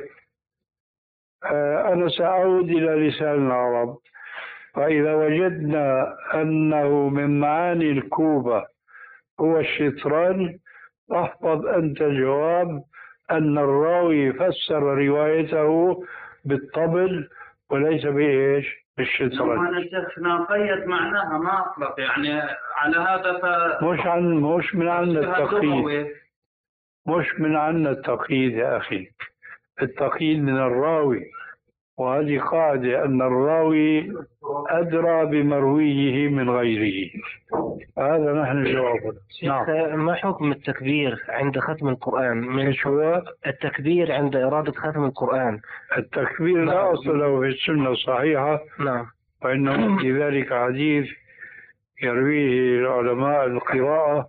آه أنا سأعود إلى لسان العرب، فإذا وجدنا أنه من معاني الكوبة هو الشطرنج احفظ أنت الجواب أن الراوي فسر روايته بالطبل وليس بإيش؟ بالشطرنج. أنا شيخنا قيد معناها ما أطلق يعني على هذا ف... مش عن مش من عنا التقييد، مش من عنا التقييد يا أخي، التقييد من الراوي، وهذه قاعدة أن الراوي أدرى بمرويه من غيره. هذا نحن جوابنا. نعم. ما حكم التكبير عند ختم القرآن؟ من شو التكبير عند إرادة ختم القرآن؟ التكبير لا أصل له في السنة الصحيحة. نعم. وإنه في ذلك حديث يرويه علماء القراءة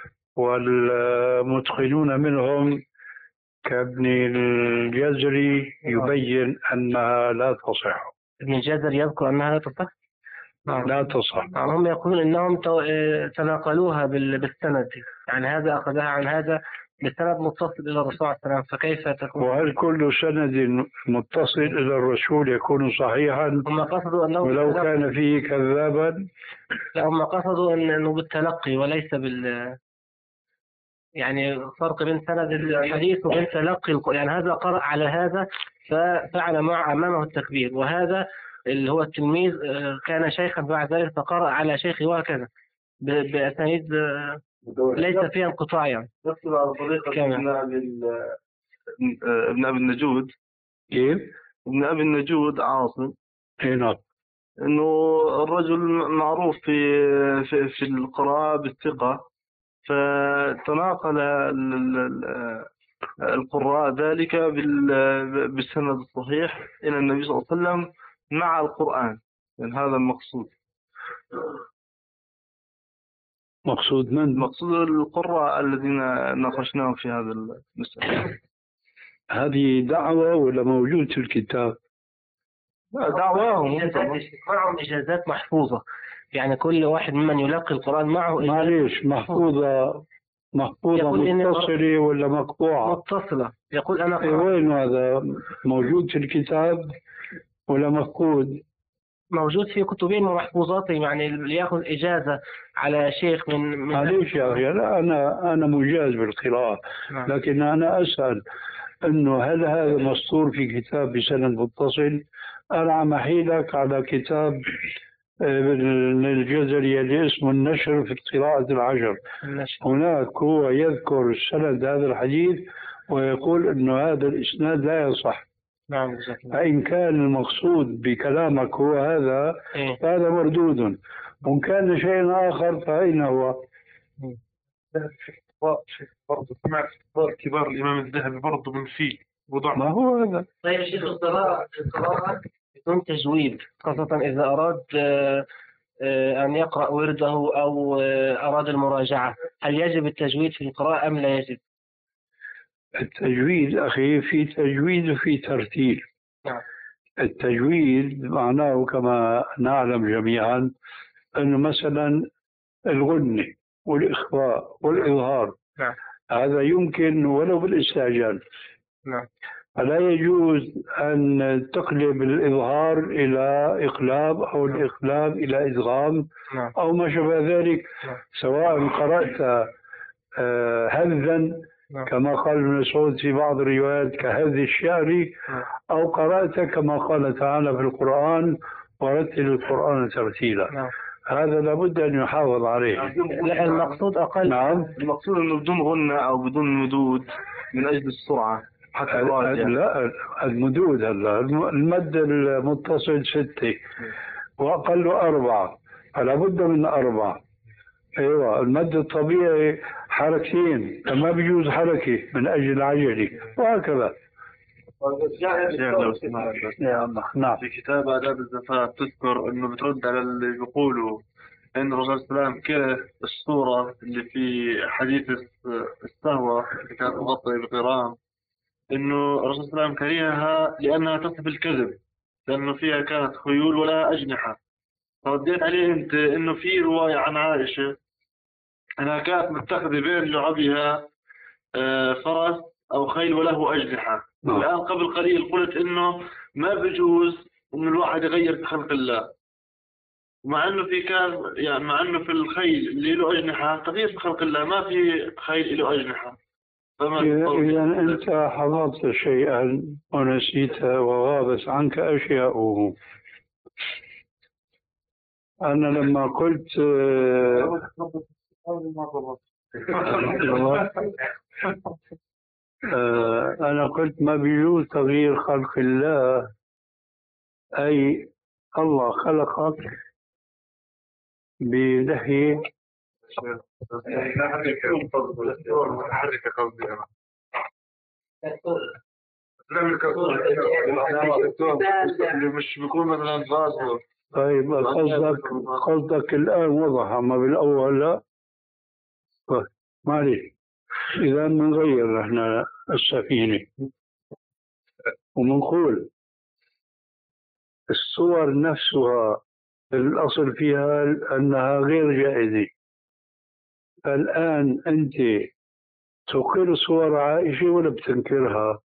والمتقنون منهم كابن الجزري يبين أنها لا تصح. ابن الجزري يذكر أنها لا تصح؟ لا تصح. نعم. هم يقولون إنهم تناقلوها بالسند، يعني هذا أخذها عن هذا بسند متصل إلى الرسول عليه السلام، فكيف تكون؟ وهل كل سند متصل إلى الرسول يكون صحيحا؟ هم قصدوا أنه ولو كان فيه كذابا؟ لا، هم قصدوا أنه بالتلقي وليس بال يعني فرق بين سند الحديث وبين تلقي الق... يعني هذا قرأ على هذا ففعل مع أمامه التكبير، وهذا اللي هو التلميذ كان شيخا بعد ذلك فقرأ على شيخه وهكذا بأسانيد ليس فيها انقطاع. يعني نفس على طريقة ابن أبي ابن أبي النجود. كيف؟ ابن أبي النجود عاصم. نعم. إنه الرجل معروف في في, في القراءة بالثقة، فتناقل القراء ذلك بالسند الصحيح إلى النبي صلى الله عليه وسلم مع القرآن، يعني هذا المقصود. مقصود من؟ مقصود القراء الذين ناقشناهم في هذا المسألة. هذه دعوة ولا موجود في الكتاب؟ دعواهم. معهم إجازات محفوظة، يعني كل واحد ممن يلقي القرآن معه إجازة. معليش محفوظة محفوظة متصلة ولا مقطوعة؟ متصلة. يقول أنا إيه وين هذا؟ موجود في الكتاب ولا مفقود؟ موجود في كتبين ومحفوظاتهم، يعني اللي ياخذ إجازة على شيخ من من معليش يا أخي، لا أنا أنا مجاز بالقراءة، لكن أنا أسأل إنه هل هذا مسطور في كتاب بسند متصل؟ أنا عم أحيلك على كتاب ابن الجزري اللي اسمه النشر في قراءة العشر. النشر. هناك هو يذكر سند هذا الحديث ويقول إنه هذا الإسناد لا يصح. نعم. فإن كان المقصود بكلامك هو هذا إيه؟ فهذا مردود، وإن كان شيء آخر فأين هو؟ برضه سمعت كبار كبار الإمام الذهبي برضه من فيه وضع. ما هو هذا؟ طيب شيخ، القراءة القراءة بدون تجويد، خاصة إذا أراد أن يقرأ ورده أو أراد المراجعة، هل يجب التجويد في القراءة أم لا يجب؟ التجويد أخي في تجويد وفي ترتيل. نعم. التجويد معناه كما نعلم جميعا أنه مثلا الغنة والإخفاء والإظهار. نعم. هذا يمكن ولو بالاستعجال. نعم. فلا يجوز أن تقلب الإظهار إلى إقلاب أو الإقلاب إلى إدغام أو ما شابه ذلك، سواء قرأت آه، هذا كما قال ابن مسعود في بعض الروايات كهذ الشعر، أو قرأت كما قال تعالى في القرآن ورتل القرآن ترتيلا. هذا لابد أن يحافظ عليه. لا المقصود أقل. نعم المقصود أنه بدون غنة أو بدون مدود من أجل السرعة حتى الراجع. لا المدود هلا المد المتصل ستة وأقل أربعة، فلا بد من أربعة. أيوة المد الطبيعي حركتين، ما بيجوز حركة من أجل العجلة وهكذا. نعم. في كتاب آداب الزفاف تذكر إنه بترد على اللي بيقولوا إن الرسول صلى الله عليه وسلم كره الصورة اللي في حديث السهوة اللي كانت مغطية بغرام، إنه الرسول صلى الله عليه وسلم كرهها لأنها تصف الكذب، لأنه فيها كانت خيول ولا أجنحة. فرديت عليه أنت إنه في رواية عن عائشة أنها كانت متخذة بين لعبها فرس أو خيل وله أجنحة. الآن قبل قليل قلت إنه ما بجوز إنه الواحد يغير في خلق الله، مع إنه في كان يعني مع إنه في الخيل اللي له أجنحة تغيير في خلق الله، ما في خيل له أجنحة. إذا أنت حفظت شيئا ونسيته وغابت عنك أشياء. أنا لما قلت أنا قلت ما بيجوز تغيير خلق الله، أي الله خلقك بلحية. مش بيكون مثلا غازه. طيب قصدك قصدك الآن وضح، أما بالأول لا. طيب معلش، إذا بنغير إحنا السفينة ومنقول الصور نفسها الأصل فيها أنها غير جائزة. فالآن أنت تقر صور عائشة ولا بتنكرها؟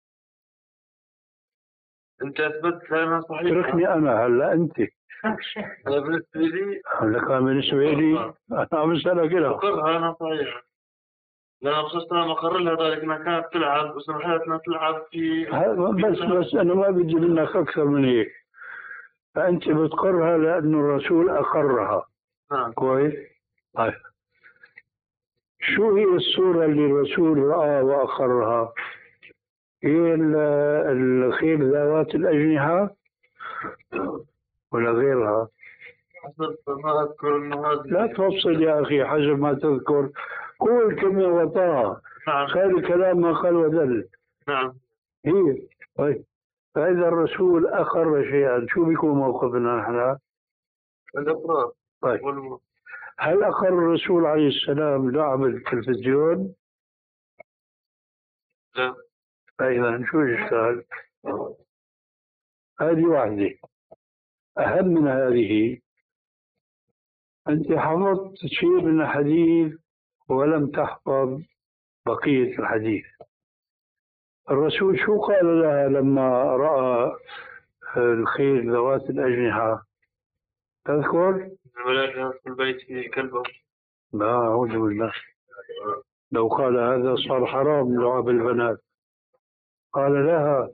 أنت أثبتت أنا صحيح. تركني أنا هلا أنت. أنا بالنسبة لي. لك بالنسبة لي أنا عم بسألك كده. أقرها أنا صحيح. لأن خصوصا ما أقر لها ذلك أنها كانت تلعب وسمحتنا تلعب في. بس بس أنا ما بدي منك أكثر من هيك. فأنت بتقرها لأنه الرسول أقرها. نعم. كويس. طيب شو هي الصورة اللي الرسول رأى وأقرها؟ هي الخيل ذوات الأجنحة ولا غيرها؟ ما أذكر إنه هذا. لا تفصل يا أخي حسب ما تذكر، قول كلمة وطاعة. نعم. خير الكلام ما قال ودل. نعم. هي طيب، فإذا الرسول أقر شيئا شو بيكون موقفنا نحن؟ الإقرار. طيب والم... هل أقر الرسول عليه السلام لعب التلفزيون؟ لا. فإذا شو الإشكال؟ هذه واحدة. أهم من هذه، أنت حفظت شيء من الحديث ولم تحفظ بقية الحديث. الرسول شو قال لها لما رأى الخيل ذوات الأجنحة؟ تذكر؟ الملائكة في البيت في كلبه. لا أعوذ بالله، لو قال هذا صار حرام لعب البنات. قال لها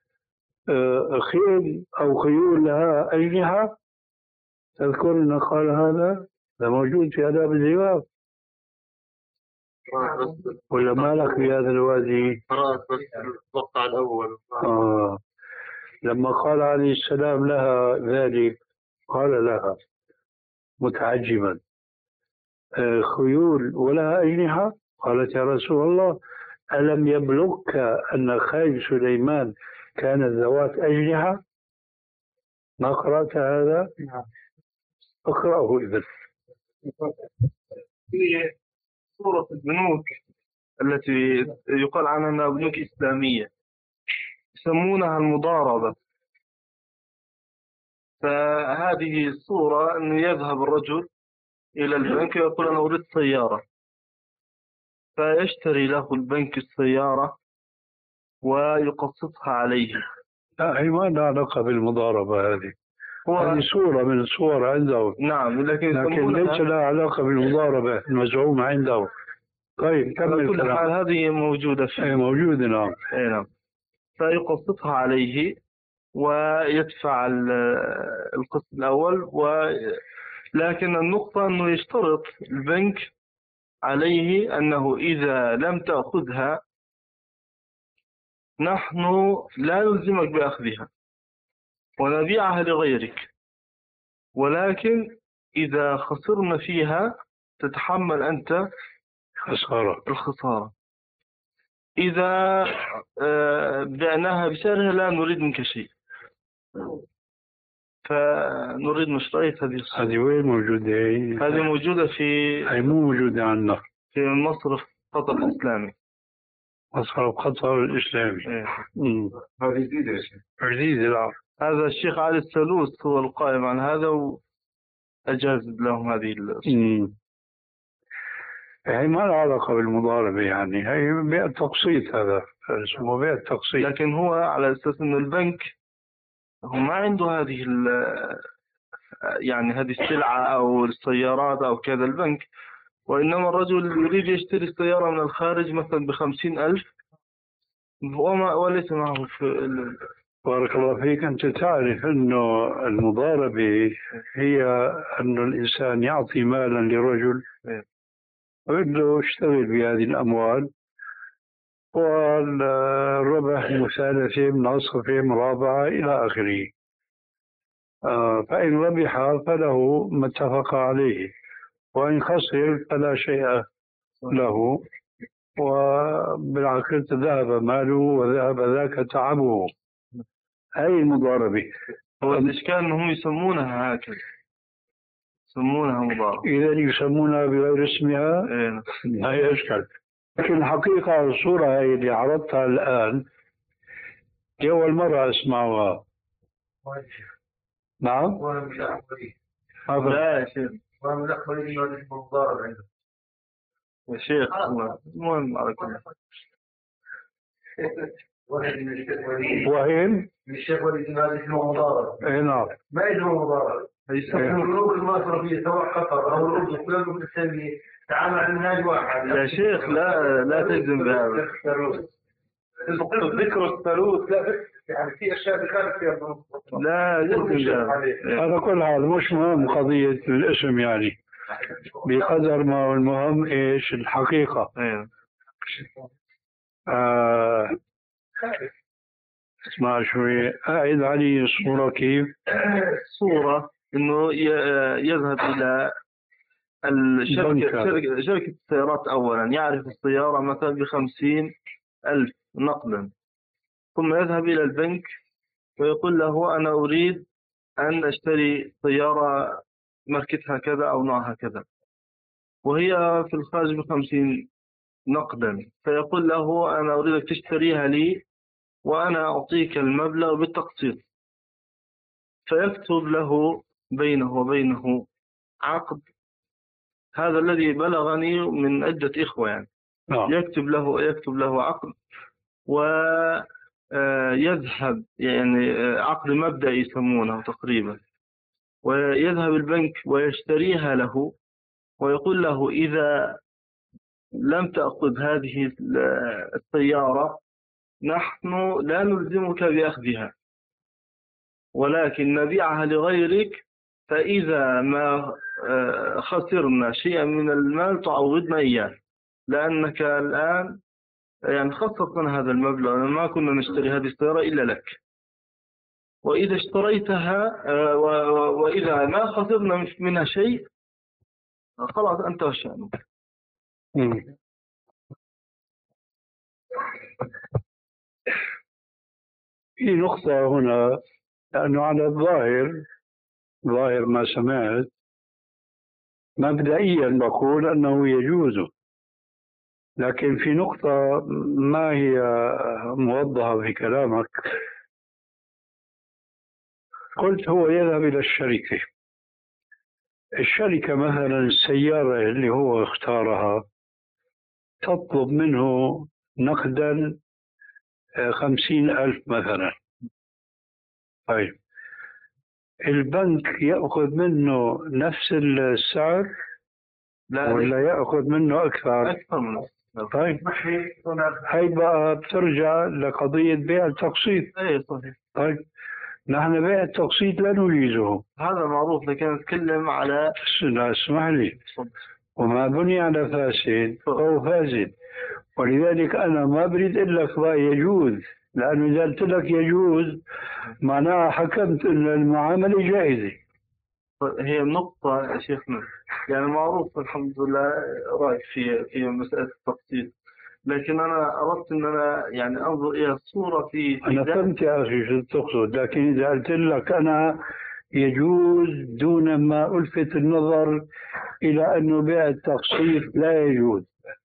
خيل أو خيول لها أجنحة. تذكر أنه قال هذا؟ ده موجود في آداب الزواج ولا مالك في هذا الوادي؟ قرأت بس المقطع الأول. آه. لما قال عليه السلام لها ذلك قال لها متعجبا آه خيول ولها أجنحة؟ قالت يا رسول الله ألم يبلغك أن خيل سليمان كانت ذوات أجنحة؟ ما قرأت هذا؟ نعم. اقرأه إذن. هي صورة البنوك التي يقال عنها أنها بنوك إسلامية يسمونها المضاربة. فهذه الصورة أنه يذهب الرجل إلى البنك ويقول أنا أريد سيارة، فيشتري له البنك السيارة ويقسطها عليه. لا هي ما لها علاقة بالمضاربة هذه، هذه صورة من الصور عنده. نعم، لكن, لكن ليس لها علاقة بالمضاربة المزعومة عنده. طيب كمل. كل حال هذه موجودة فيه. ايه موجودة. نعم. ايه نعم. فيقسطها عليه ويدفع القسط الأول و... لكن النقطة أنه يشترط البنك عليه أنه إذا لم تأخذها نحن لا نلزمك بأخذها ونبيعها لغيرك، ولكن إذا خسرنا فيها تتحمل أنت خسارة الخسارة. إذا بعناها بسعرها لا نريد منك شيء، فنريد مشترية هذه الصورة. هذه وين موجودة؟ هذه موجودة في هي مو موجودة عندنا في مصرف قطر الإسلامي. مصرف قطر الإسلامي. إيه. هذه جديدة يا شيخ. جديدة. لا هذا الشيخ علي السلوس هو القائم عن هذا وأجاز لهم هذه الصورة. هي ما لها علاقة بالمضاربة، يعني هي بيع تقسيط، هذا اسمه بيع تقسيط. لكن هو على أساس أن البنك هو ما عنده هذه يعني هذه السلعة أو السيارات أو كذا البنك، وإنما الرجل يريد يشتري السيارة من الخارج مثلا بخمسين ألف وما وليس معه في. بارك الله فيك. أنت تعرف أنه المضاربة هي أن الإنسان يعطي مالا لرجل ويقول له اشتغل بهذه الأموال، والربح مثالثة مناصفة مرابعة إلى آخره. آه فإن ربح فله ما اتفق عليه، وإن خسر فلا شيء له، وبالعكس ذهب ماله وذهب ذاك تعبه. هاي المضاربة. هو الإشكال أنهم يسمونها هكذا، يسمونها مضاربة. إذا يسمونها بغير اسمها هاي أشكال. لكن الحقيقة الصورة هاي اللي عرضتها الآن دي أول مرة أسمعها. نعم؟ لا يا شيخ. يا شيخ المهم على كل وين؟ الشيخ وليد هذه اسمه مضاربة. اي نعم. ما اسمه مضاربة. يسمونه البنوك المصرفية سواء قطر أو الأردن كلها البنوك الإسلامية تعامل من نادي واحد. يا شيخ لا لا تجزم بهذا. ذكر الثالوث لا يعني في أشياء دخلت فيها البنوك. لا تجزم بهذا. على كل حال مش مهم قضية الاسم، يعني بقدر ما هو المهم ايش الحقيقة. آه اسمع شوي، أعد علي الصورة كيف؟ صورة إنه يذهب إلى الشركة شركة, شركة السيارات أولا، يعرف السيارة مثلا بخمسين ألف نقدا، ثم يذهب إلى البنك ويقول له أنا أريد أن أشتري سيارة ماركتها كذا أو نوعها كذا، وهي في الخارج بخمسين نقدا، فيقول له أنا أريدك تشتريها لي وأنا أعطيك المبلغ بالتقسيط. فيكتب له بينه وبينه عقد، هذا الذي بلغني من عدة إخوة يعني. نعم. يكتب له يكتب له عقد ويذهب يعني عقد مبدئي يسمونه تقريبا، ويذهب البنك ويشتريها له ويقول له إذا لم تأخذ هذه السيارة نحن لا نلزمك بأخذها، ولكن نبيعها لغيرك، فإذا ما خسرنا شيئا من المال تعوضنا إياه، لأنك الآن يعني خصصنا هذا المبلغ، ما كنا نشتري هذه السيارة إلا لك، وإذا اشتريتها وإذا ما خسرنا منها شيء خلاص أنت وشأنك. في نقطة هنا، لأنه على الظاهر ظاهر ما سمعت مبدئيا بقول أنه يجوز، لكن في نقطة ما هي موضحة في كلامك. قلت هو يذهب إلى الشركة، الشركة مثلا السيارة اللي هو اختارها تطلب منه نقدا خمسين ألف مثلا. طيب البنك يأخذ منه نفس السعر لا ولا يأخذ منه أكثر؟ أكثر منه. طيب هاي بقى بترجع لقضية بيع التقسيط. ايه صحيح. طيب نحن بيع التقسيط لا نجيزه، هذا معروف، لكن نتكلم على لا اسمح لي، وما بني على فاسد فهو فاسد. ولذلك أنا ما بريد إلا لك بقى يجوز، لأنه إذا قلت لك يجوز معناها حكمت أن المعاملة جائزة. هي النقطة يا شيخنا، يعني معروف الحمد لله رأيك في في مسألة التقسيط، لكن أنا أردت أن أنا يعني أنظر إلى الصورة في, في أنا فهمت يا أخي شو تقصد، لكن إذا قلت لك أنا يجوز دون ما ألفت النظر إلى أنه بيع التقسيط لا يجوز،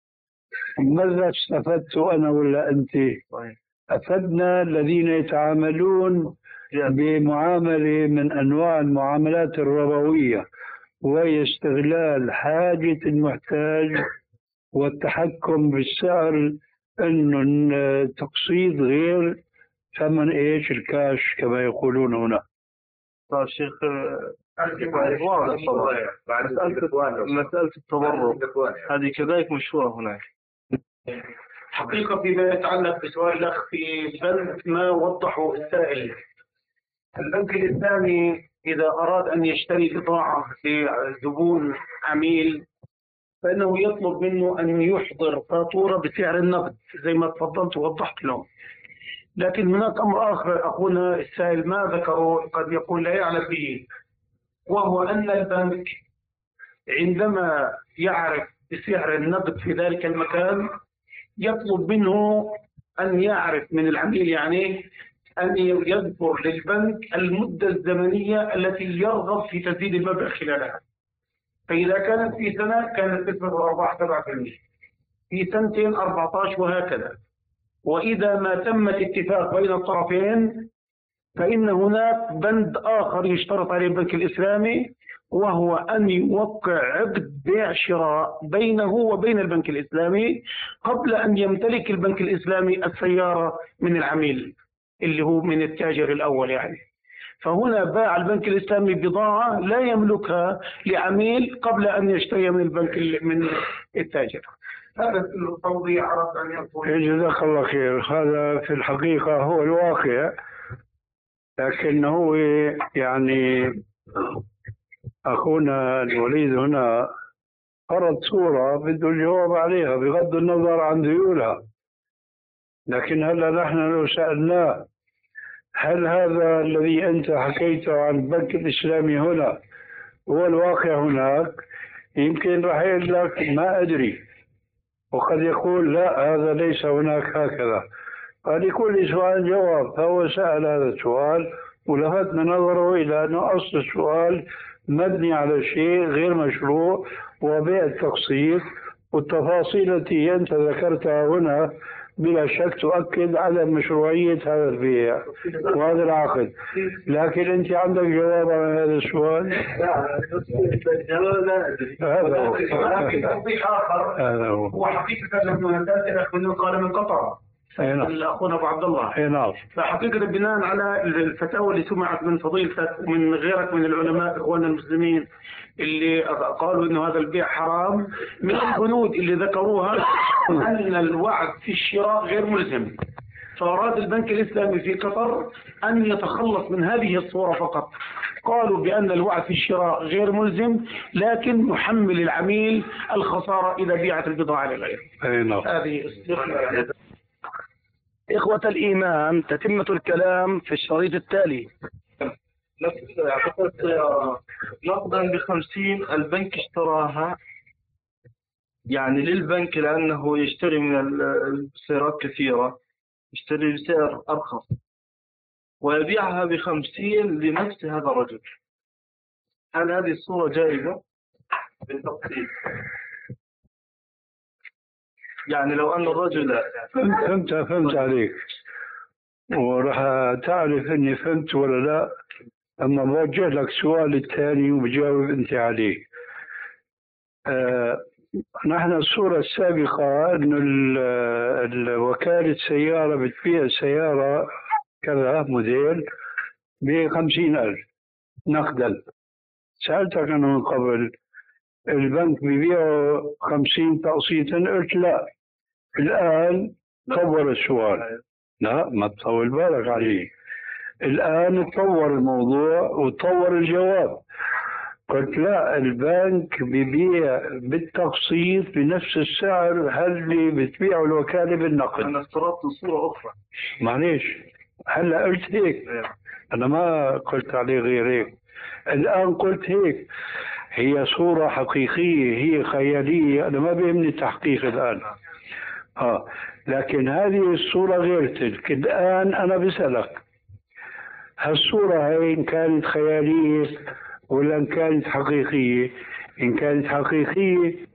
ماذا استفدت أنا ولا أنت؟ أفدنا الذين يتعاملون بمعاملة من أنواع المعاملات الربوية، وهي استغلال حاجة المحتاج والتحكم بالسعر، أنه التقسيط غير ثمن إيش الكاش كما يقولون هنا. طيب شيخ واضح طبعا. مسألة التبرع هذه كذلك مشهورة هناك. حقيقة فيما يتعلق بسؤال الأخ في البنك ما وضحه السائل، البنك الإسلامي إذا أراد أن يشتري بضاعة لزبون عميل فإنه يطلب منه أن يحضر فاتورة بسعر النقد زي ما تفضلت ووضحت لهم. لكن هناك أمر آخر أخونا السائل ما ذكره، قد يكون لا يعلم به، وهو أن البنك عندما يعرف بسعر النقد في ذلك المكان يطلب منه أن يعرف من العميل يعني أن يذكر للبنك المدة الزمنية التي يرغب في تسديد المبلغ خلالها. فإذا كانت في سنة كانت نسبة الأرباح سبعة بالمئة، في سنتين أربعة عشر وهكذا. وإذا ما تم الاتفاق بين الطرفين فإن هناك بند آخر يشترط عليه البنك الإسلامي، وهو أن يوقع عقد بيع شراء بينه وبين البنك الإسلامي قبل أن يمتلك البنك الإسلامي السيارة من العميل اللي هو من التاجر الأول يعني. فهنا باع البنك الإسلامي بضاعة لا يملكها لعميل قبل أن يشتري من البنك من التاجر. هذا التوضيح عرفت أن يكون. جزاك الله خير. هذا في الحقيقة هو الواقع، لكن هو يعني أخونا الوليد هنا فرض صورة بده الجواب عليها بغض النظر عن ذيولها. لكن هلا نحن لو سألناه هل هذا الذي أنت حكيته عن البنك الإسلامي هنا هو الواقع هناك، يمكن راح يقول لك ما أدري، وقد يقول لا هذا ليس هناك هكذا. قد يكون لي سؤال جواب، فهو سأل هذا السؤال ولفتنا نظره إلى أن أصل السؤال مبني على شيء غير مشروع وبيع التقسيط، والتفاصيل التي أنت ذكرتها هنا بلا شك تؤكد على مشروعية هذا البيع وهذا العقد. لكن أنت عندك جواب على هذا السؤال؟ لا أدري. هذا هو. ولكن توضيح آخر هذا هو. هو حقيقة لما نتأثر من قال من قطر الأخونا أبو عبد الله. أي نعم. فحقيقة بناء على الفتاوى اللي سمعت من فضيلتك ومن غيرك من العلماء إخواننا المسلمين اللي قالوا إنه هذا البيع حرام، من البنود اللي ذكروها أن الوعد في الشراء غير ملزم. فأراد البنك الإسلامي في قطر أن يتخلص من هذه الصورة فقط. قالوا بأن الوعد في الشراء غير ملزم، لكن نحمل العميل الخسارة إذا بيعت البضاعة لغيره. أي نعم. هذه إخوة الإيمان، تتمة الكلام في الشريط التالي. نقدا بخمسين البنك اشتراها يعني للبنك لأنه يشتري من السيارات كثيرة، يشتري بسعر أرخص ويبيعها بخمسين لنفس هذا الرجل. هل هذه الصورة جائزة بالتقسيط؟ يعني لو أن الرجل فهمت فهمت عليك، وراح تعرف إني فهمت ولا لا أما بوجه لك سؤال الثاني وبجاوب أنت عليه. آه نحن الصورة السابقة أن الوكالة سيارة بتبيع سيارة كذا موديل بخمسين ألف نقدا. سألتك أنا من قبل البنك بيبيعوا خمسين تقسيطا، قلت لا. الآن طور السؤال، لا ما تطول بالك عليه، الآن تطور الموضوع وتطور الجواب. قلت لا، البنك بيبيع بالتقسيط بنفس السعر اللي بتبيعه الوكالة بالنقد. أنا افترضت صورة أخرى. معليش هلا قلت هيك، أنا ما قلت عليه غير هيك. الآن قلت هيك، هي صورة حقيقية، هي خيالية، أنا ما بيهمني التحقيق الآن. آه لكن هذه الصورة غير تلك. الآن أنا بسألك، هالصورة هاي إن كانت خيالية ولا إن كانت حقيقية؟ إن كانت حقيقية